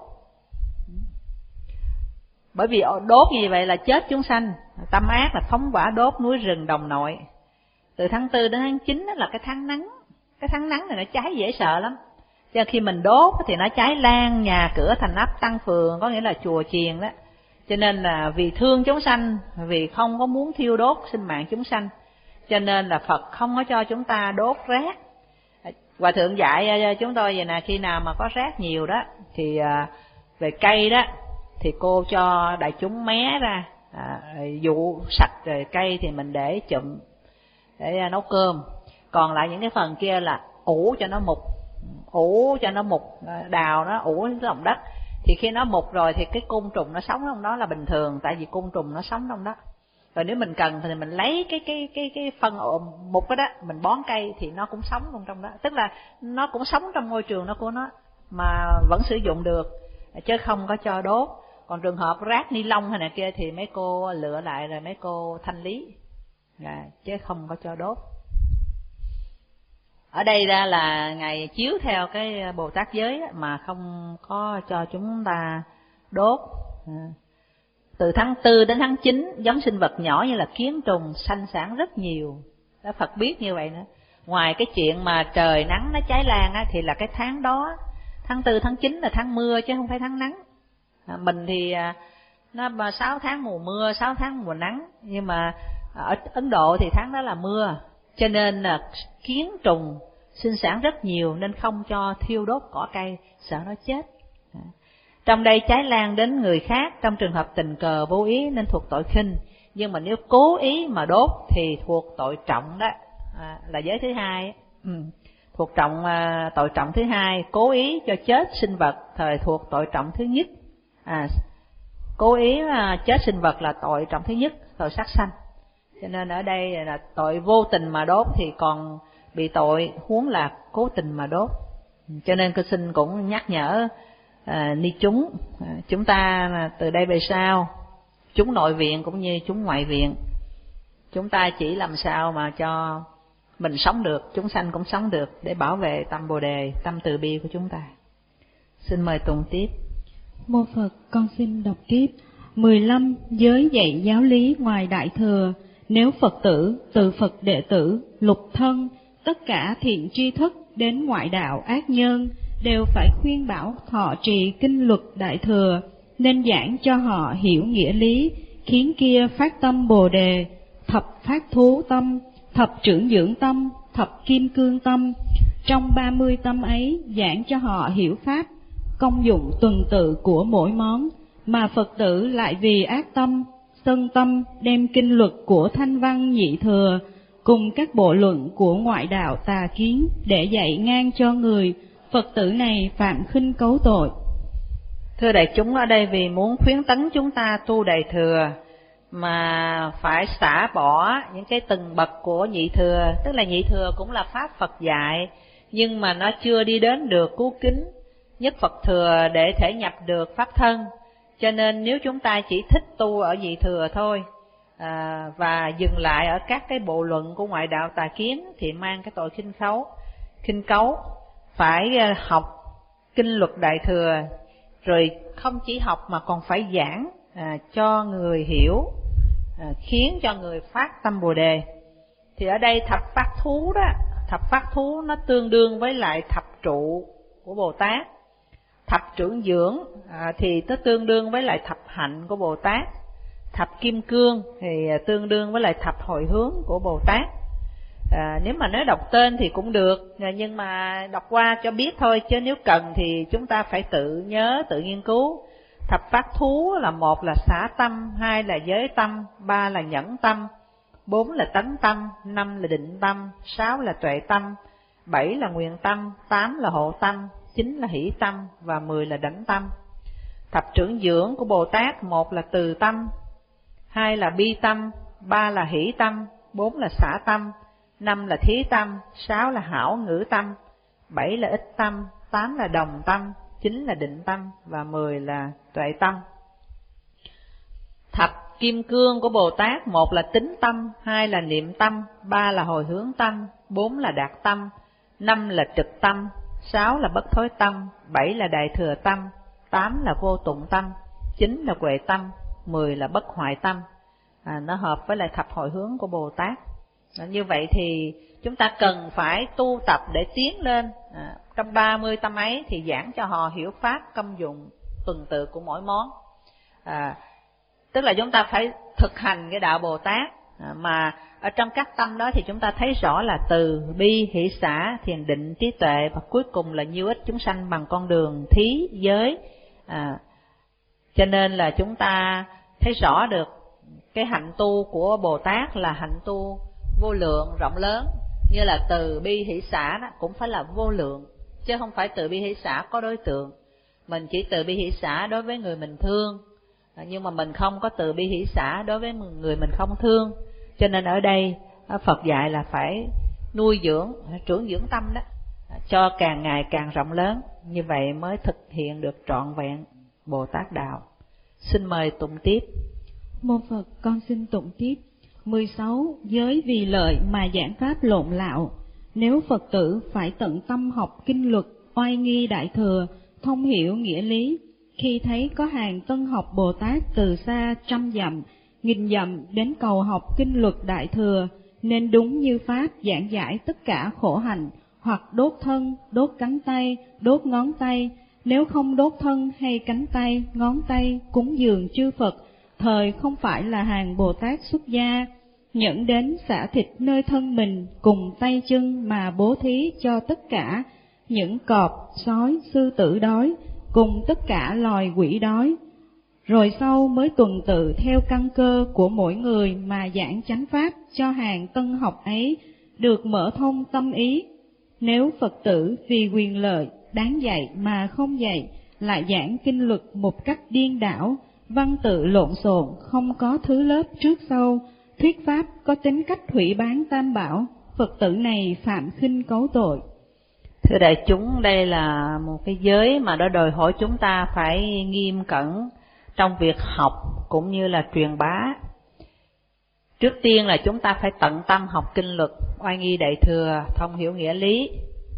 Bởi vì đốt như vậy là chết chúng sanh. Tâm ác là phóng hỏa đốt núi rừng đồng nội. Từ tháng tư đến tháng chín đó là cái tháng nắng. Cái tháng nắng này nó cháy dễ sợ lắm. Cho khi mình đốt thì nó cháy lan nhà cửa thành ấp tăng phường, có nghĩa là chùa chiền đó. Cho nên là vì thương chúng sanh, vì không có muốn thiêu đốt sinh mạng chúng sanh, cho nên là Phật không có cho chúng ta đốt rác. Hòa Thượng dạy chúng tôi vậy nè, khi nào mà có rác nhiều đó thì về cây đó thì cô cho đại chúng mé ra, à, dụ sạch rồi cây thì mình để chụm để nấu cơm. Còn lại những cái phần kia là ủ cho nó mục, ủ cho nó mục, đào nó ủ cái lòng đất. Thì khi nó mục rồi thì cái côn trùng nó sống trong đó là bình thường, tại vì côn trùng nó sống trong đó. Rồi nếu mình cần thì mình lấy cái cái cái cái phân mục đó, đó mình bón cây thì nó cũng sống luôn trong đó. Tức là nó cũng sống trong môi trường nó của nó mà vẫn sử dụng được, chứ không có cho đốt. Còn trường hợp rác ni lông hay này kia thì mấy cô lựa lại rồi mấy cô thanh lý, à, chứ không có cho đốt. Ở đây ra là Ngài chiếu theo cái Bồ Tát giới mà không có cho chúng ta đốt. À. Từ tháng tư đến tháng chín, giống sinh vật nhỏ như là kiến trùng sanh sản rất nhiều. Đó, Phật biết như vậy nữa. Ngoài cái chuyện mà trời nắng nó cháy lan á, thì là cái tháng đó, tháng tư, tháng chín là tháng mưa chứ không phải tháng nắng. À, mình thì nó sáu tháng mùa mưa, sáu tháng mùa nắng, nhưng mà ở Ấn Độ thì tháng đó là mưa, cho nên là kiến trùng sinh sản rất nhiều, nên không cho thiêu đốt cỏ cây, sợ nó chết. À. Trong đây cháy lan đến người khác trong trường hợp tình cờ vô ý nên thuộc tội khinh, nhưng mà nếu cố ý mà đốt thì thuộc tội trọng đó, à, là giới thứ hai. Ừ. Thuộc trọng à, tội trọng thứ hai. Cố ý cho chết sinh vật thời thuộc tội trọng thứ nhất. À, cố ý mà chết sinh vật là tội trọng thứ nhất, tội sát sanh. Cho nên ở đây là tội vô tình mà đốt thì còn bị tội, huống là cố tình mà đốt. Cho nên cô xin cũng nhắc nhở à, ni chúng, à, chúng ta từ đây về sau, chúng nội viện cũng như chúng ngoại viện, chúng ta chỉ làm sao mà cho mình sống được, chúng sanh cũng sống được, để bảo vệ tâm Bồ Đề, tâm từ bi của chúng ta. Xin mời tụng tiếp. Mô Phật, con xin đọc tiếp. mười lăm. Giới dạy giáo lý ngoài Đại Thừa. Nếu Phật tử, từ Phật đệ tử, lục thân, tất cả thiện tri thức đến ngoại đạo ác nhân, đều phải khuyên bảo thọ trì kinh luật Đại Thừa, nên giảng cho họ hiểu nghĩa lý, khiến kia phát tâm Bồ Đề, thập phát thú tâm, thập trưởng dưỡng tâm, thập kim cương tâm. Trong ba mươi tâm ấy giảng cho họ hiểu pháp, công dụng tuần tự của mỗi món, mà Phật tử lại vì ác tâm, sân tâm đem kinh luật của Thanh Văn Nhị Thừa cùng các bộ luận của ngoại đạo tà kiến để dạy ngang cho người, Phật tử này phạm khinh cấu tội. Thưa đại chúng, ở đây vì muốn khuyến tấn chúng ta tu Đại Thừa mà phải xả bỏ những cái từng bậc của Nhị Thừa, tức là Nhị Thừa cũng là pháp Phật dạy, nhưng mà nó chưa đi đến được cứu kính nhất Phật Thừa để thể nhập được pháp thân. Cho nên nếu chúng ta chỉ thích tu ở Nhị Thừa thôi, à, và dừng lại ở các cái bộ luận của ngoại đạo tà kiến thì mang cái tội khinh khấu, khinh cấu. Phải học kinh luật Đại Thừa, rồi không chỉ học mà còn phải giảng à, cho người hiểu, à, khiến cho người phát tâm Bồ Đề. Thì ở đây thập phát thú đó, thập phát thú nó tương đương với lại thập trụ của Bồ Tát. Thập trưởng dưỡng à, thì nó tương đương với lại thập hạnh của Bồ Tát. Thập kim cương thì tương đương với lại thập hồi hướng của Bồ Tát. À, nếu mà nói đọc tên thì cũng được, nhưng mà đọc qua cho biết thôi, chứ nếu cần thì chúng ta phải tự nhớ, tự nghiên cứu. Thập phát thú là một là xả tâm, hai là giới tâm, ba là nhẫn tâm, bốn là tánh tâm, năm là định tâm, sáu là tuệ tâm, bảy là nguyện tâm, tám là hộ tâm, chín là hỷ tâm và mười là đảnh tâm. Thập trưởng dưỡng của Bồ Tát, một là từ tâm, hai là bi tâm, ba là hỷ tâm, bốn là xả tâm, năm là thí tâm, sáu là hảo ngữ tâm, bảy là ích tâm, tám là đồng tâm, chín là định tâm và mười là tuệ tâm. Thập kim cương của Bồ Tát, một là tín tâm, hai là niệm tâm, ba là hồi hướng tâm, bốn là đạt tâm, năm là trực tâm, sáu là bất thối tâm, bảy là đại thừa tâm, tám là vô tụng tâm, chín là huệ tâm, mười là bất hoại tâm. À, nó hợp với lại thập hồi hướng của Bồ Tát. À, như vậy thì chúng ta cần phải tu tập để tiến lên. À, trong ba mươi tâm ấy thì giảng cho họ hiểu pháp, công dụng, tuần tự của mỗi món. À, tức là chúng ta phải thực hành cái đạo Bồ Tát. À, mà ở trong các tâm đó thì chúng ta thấy rõ là từ bi, hỷ xả, thiền định, trí tuệ và cuối cùng là nhiêu ích chúng sanh bằng con đường thí, giới. À, cho nên là chúng ta thấy rõ được cái hạnh tu của Bồ Tát là hạnh tu vô lượng, rộng lớn. Như là từ bi hỷ xả đó cũng phải là vô lượng, chứ không phải từ bi hỷ xả có đối tượng. Mình chỉ từ bi hỷ xả đối với người mình thương, nhưng mà mình không có từ bi hỷ xả đối với người mình không thương. Cho nên ở đây Phật dạy là phải nuôi dưỡng, trưởng dưỡng tâm đó, cho càng ngày càng rộng lớn. Như vậy mới thực hiện được trọn vẹn Bồ Tát đạo. Xin mời tụng tiếp. Mô Phật, con xin tụng tiếp. mười sáu. Giới vì lợi mà giảng pháp lộn lạo. Nếu Phật tử phải tận tâm học kinh luật, oai nghi Đại Thừa, thông hiểu nghĩa lý, khi thấy có hàng tân học Bồ Tát từ xa trăm dặm, nghìn dặm đến cầu học kinh luật Đại Thừa, nên đúng như Pháp giảng giải tất cả khổ hạnh, hoặc đốt thân, đốt cánh tay, đốt ngón tay. Nếu không đốt thân hay cánh tay, ngón tay, cúng dường chư Phật, thời không phải là hàng Bồ Tát xuất gia, nhẫn đến xả thịt nơi thân mình cùng tay chân mà bố thí cho tất cả những cọp, sói, sư tử đói, cùng tất cả loài quỷ đói. Rồi sau mới tuần tự theo căn cơ của mỗi người mà giảng chánh pháp cho hàng tân học ấy được mở thông tâm ý. Nếu Phật tử vì quyền lợi đáng dạy mà không dạy, lại giảng kinh luật một cách điên đảo, văn tự lộn xộn, không có thứ lớp trước sau, thuyết pháp có tính cách hủy bán tam bảo, Phật tử này phạm khinh cấu tội. Thưa đại chúng, đây là một cái giới mà nó đòi hỏi chúng ta phải nghiêm cẩn trong việc học cũng như là truyền bá. Trước tiên là chúng ta phải tận tâm học kinh luật, oai nghi Đại Thừa, thông hiểu nghĩa lý.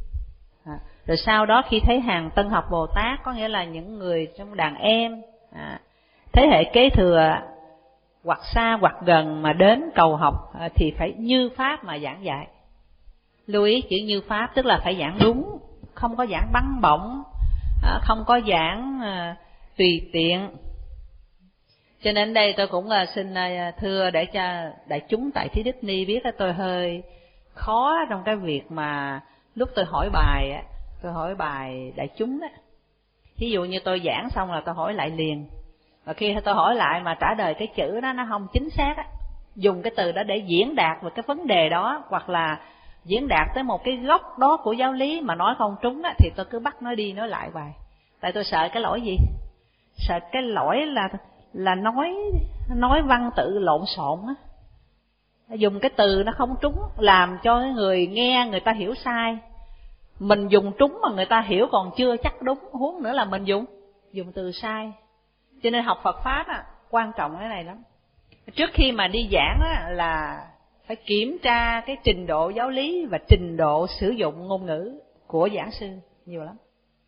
À, rồi sau đó khi thấy hàng tân học Bồ Tát, có nghĩa là những người trong đàn em, à, thế hệ kế thừa hoặc xa hoặc gần mà đến cầu học, à, thì phải như Pháp mà giảng dạy. Lưu ý chữ như Pháp tức là phải giảng đúng, không có giảng bắn bổng, à, không có giảng à, tùy tiện. Cho nên đây tôi cũng uh, xin uh, thưa để cho đại chúng tại Thí Đức Ni biết, uh, tôi hơi khó trong cái việc mà lúc tôi hỏi bài, uh, tôi hỏi bài đại chúng đó. Ví dụ như tôi giảng xong là tôi hỏi lại liền, và khi tôi hỏi lại mà trả lời cái chữ đó nó không chính xác, uh, dùng cái từ đó để diễn đạt về cái vấn đề đó, hoặc là diễn đạt tới một cái góc đó của giáo lý mà nói không trúng, uh, thì tôi cứ bắt nó đi nói lại bài. Tại tôi sợ cái lỗi gì? Sợ cái lỗi là là nói nói văn tự lộn xộn á, dùng cái từ nó không trúng, làm cho người nghe người ta hiểu sai. Mình dùng trúng mà người ta hiểu còn chưa chắc đúng, huống nữa là mình dùng dùng từ sai. Cho nên học Phật pháp á, quan trọng cái này lắm. Trước khi mà đi giảng á, là phải kiểm tra cái trình độ giáo lý và trình độ sử dụng ngôn ngữ của giảng sư nhiều lắm.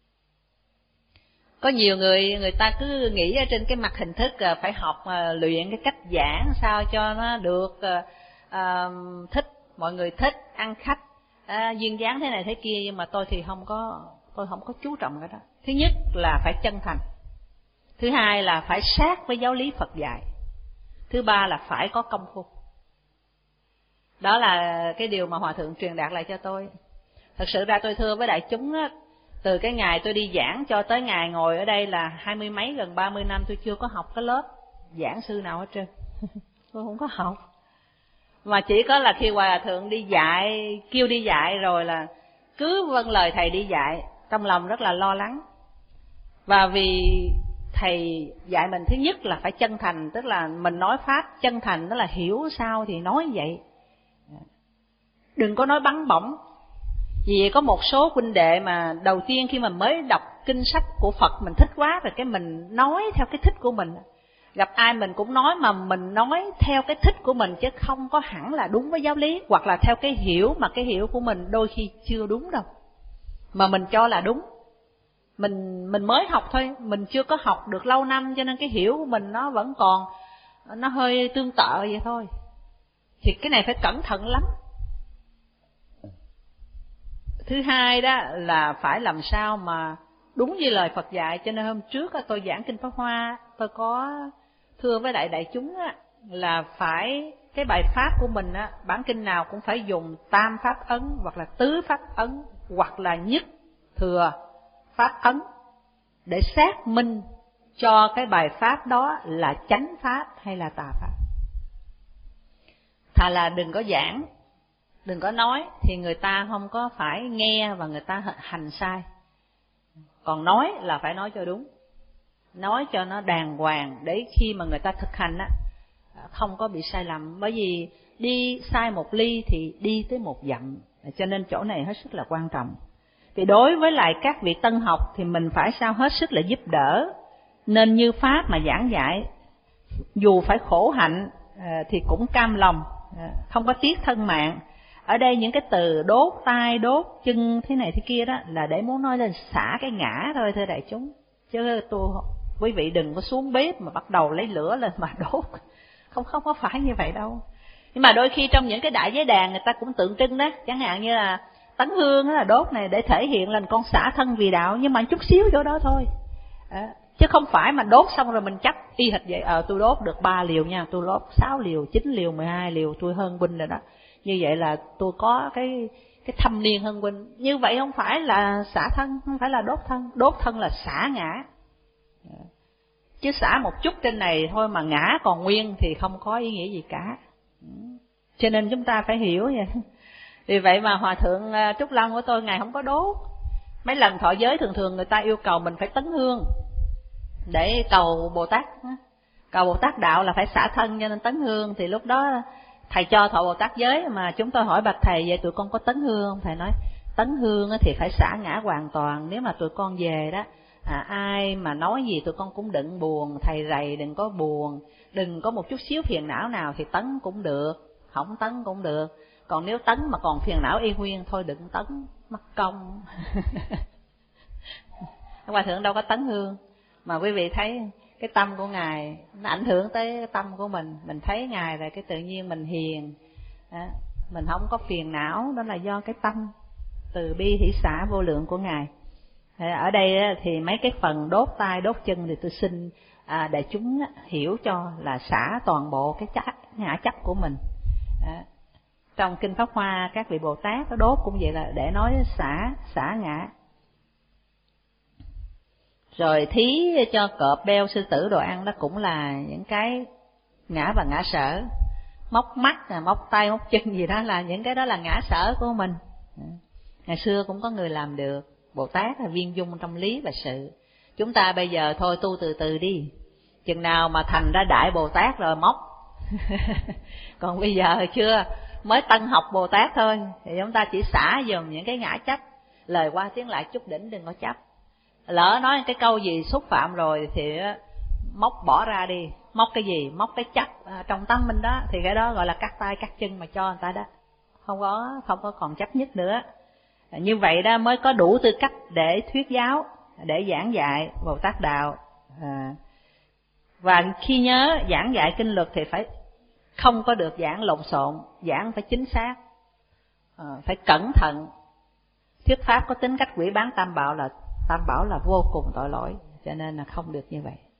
Có nhiều người người ta cứ nghĩ ở trên cái mặt hình thức là phải học uh, luyện cái cách giảng sao cho nó được uh, uh, thích, mọi người thích, ăn khách, uh, duyên dáng thế này thế kia, nhưng mà tôi thì không có tôi không có chú trọng cái đó. Thứ nhất là phải chân thành. Thứ hai là phải sát với giáo lý Phật dạy. Thứ ba là phải có công phu. Đó là cái điều mà Hòa Thượng truyền đạt lại cho tôi. Thật sự ra tôi thưa với đại chúng á, từ cái ngày tôi đi giảng cho tới ngày ngồi ở đây là hai mươi mấy gần ba mươi năm tôi chưa có học cái lớp giảng sư nào hết trơn. Tôi không có học. Mà chỉ có là khi Hòa Thượng đi dạy, kêu đi dạy rồi là cứ vâng lời thầy đi dạy, trong lòng rất là lo lắng. Và vì thầy dạy mình thứ nhất là phải chân thành, tức là mình nói pháp chân thành, tức là hiểu sao thì nói vậy. Đừng có nói bắn bổng. Vì có một số huynh đệ mà đầu tiên khi mà mới đọc kinh sách của Phật mình thích quá rồi cái mình nói theo cái thích của mình. Gặp ai mình cũng nói mà mình nói theo cái thích của mình chứ không có hẳn là đúng với giáo lý, hoặc là theo cái hiểu mà cái hiểu của mình đôi khi chưa đúng đâu. Mà mình cho là đúng. Mình mình mới học thôi, mình chưa có học được lâu năm cho nên cái hiểu của mình nó vẫn còn nó hơi tương tự vậy thôi. Thì cái này phải cẩn thận lắm. Thứ hai đó là phải làm sao mà đúng như lời Phật dạy. Cho nên hôm trước tôi giảng Kinh Pháp Hoa, tôi có thưa với đại đại chúng là phải cái bài pháp của mình á, bản kinh nào cũng phải dùng tam pháp ấn hoặc là tứ pháp ấn hoặc là nhất thừa pháp ấn để xác minh cho cái bài pháp đó là chánh pháp hay là tà pháp. Thà là đừng có giảng, đừng có nói thì người ta không có phải nghe và người ta hành sai. Còn nói là phải nói cho đúng, nói cho nó đàng hoàng để khi mà người ta thực hành á không có bị sai lầm. Bởi vì đi sai một ly thì đi tới một dặm, cho nên chỗ này hết sức là quan trọng. Thì đối với lại các vị tân học thì mình phải sao hết sức là giúp đỡ, nên như pháp mà giảng dạy, dù phải khổ hạnh thì cũng cam lòng, không có tiếc thân mạng. Ở đây những cái từ đốt tay, đốt chân thế này thế kia đó là để muốn nói lên xả cái ngã thôi thưa đại chúng. Chứ tôi quý vị đừng có xuống bếp mà bắt đầu lấy lửa lên mà đốt. Không không có phải như vậy đâu. Nhưng mà đôi khi trong những cái đại giới đàn người ta cũng tượng trưng đó, chẳng hạn như là tấn hương là đốt này để thể hiện là con xả thân vì đạo, nhưng mà chút xíu chỗ đó thôi. À, chứ không phải mà đốt xong rồi mình chắc y hệt vậy. Ờ à, tôi đốt được ba liều nha, tôi đốt sáu liều, chín liều, mười hai liều, tôi hơn huynh rồi đó. Như vậy là tôi có cái cái thâm niên hơn huynh. Như vậy không phải là xả thân, không phải là đốt thân. Đốt thân là xả ngã. Chứ xả một chút trên này thôi mà ngã còn nguyên thì không có ý nghĩa gì cả. Cho nên chúng ta phải hiểu vậy. Vì vậy mà Hòa Thượng Trúc Lâm của tôi ngày không có đốt. Mấy lần thọ giới thường thường người ta yêu cầu mình phải tấn hương để cầu Bồ Tát. Cầu Bồ Tát đạo là phải xả thân cho nên tấn hương. Thì lúc đó thầy cho thọ Bồ Tát giới mà chúng tôi hỏi bạch thầy vậy tụi con có tấn hương không? Thầy nói tấn hương thì phải xả ngã hoàn toàn. Nếu mà tụi con về đó à, ai mà nói gì tụi con cũng đừng buồn, thầy rầy đừng có buồn, đừng có một chút xíu phiền não nào thì tấn cũng được, không tấn cũng được. Còn nếu tấn mà còn phiền não y nguyên thôi đừng tấn, mất công. Hòa Thượng đâu có tấn hương. Mà quý vị thấy cái tâm của Ngài nó ảnh hưởng tới cái tâm của mình. Mình thấy Ngài rồi cái tự nhiên mình hiền, mình không có phiền não. Đó là do cái tâm từ bi hỷ xả vô lượng của Ngài. Ở đây thì mấy cái phần đốt tay đốt chân thì tôi xin à, đại chúng hiểu cho là xả toàn bộ cái chất, ngã chấp của mình. À, trong Kinh Pháp Hoa các vị Bồ Tát có đốt cũng vậy, là để nói xả xả ngã. Rồi thí cho cọp beo sư tử đồ ăn, đó cũng là những cái ngã và ngã sở. Móc mắt, móc tay, móc chân gì đó là những cái đó là ngã sở của mình. Ngày xưa cũng có người làm được. Bồ Tát là viên dung trong lý và sự. Chúng ta bây giờ thôi tu từ từ đi, chừng nào mà thành ra đại Bồ Tát rồi móc. Còn bây giờ chưa, mới tân học Bồ Tát thôi, thì chúng ta chỉ xả dùm những cái ngã chấp. Lời qua tiếng lại chút đỉnh đừng có chấp. Lỡ nói cái câu gì xúc phạm rồi thì móc bỏ ra đi. Móc cái gì? Móc cái chất à, trong tâm mình đó, thì cái đó gọi là cắt tay cắt chân mà cho người ta đó, không có không có còn chấp nhất nữa. À, như vậy đó mới có đủ tư cách để thuyết giáo, để giảng dạy Bồ Tát đạo. À, và khi nhớ giảng dạy kinh luật thì phải không có được giảng lộn xộn, giảng phải chính xác, à, phải cẩn thận. Thuyết pháp có tính cách quỷ bán tam bảo là tam bảo là vô cùng tội lỗi, cho nên là không được như vậy.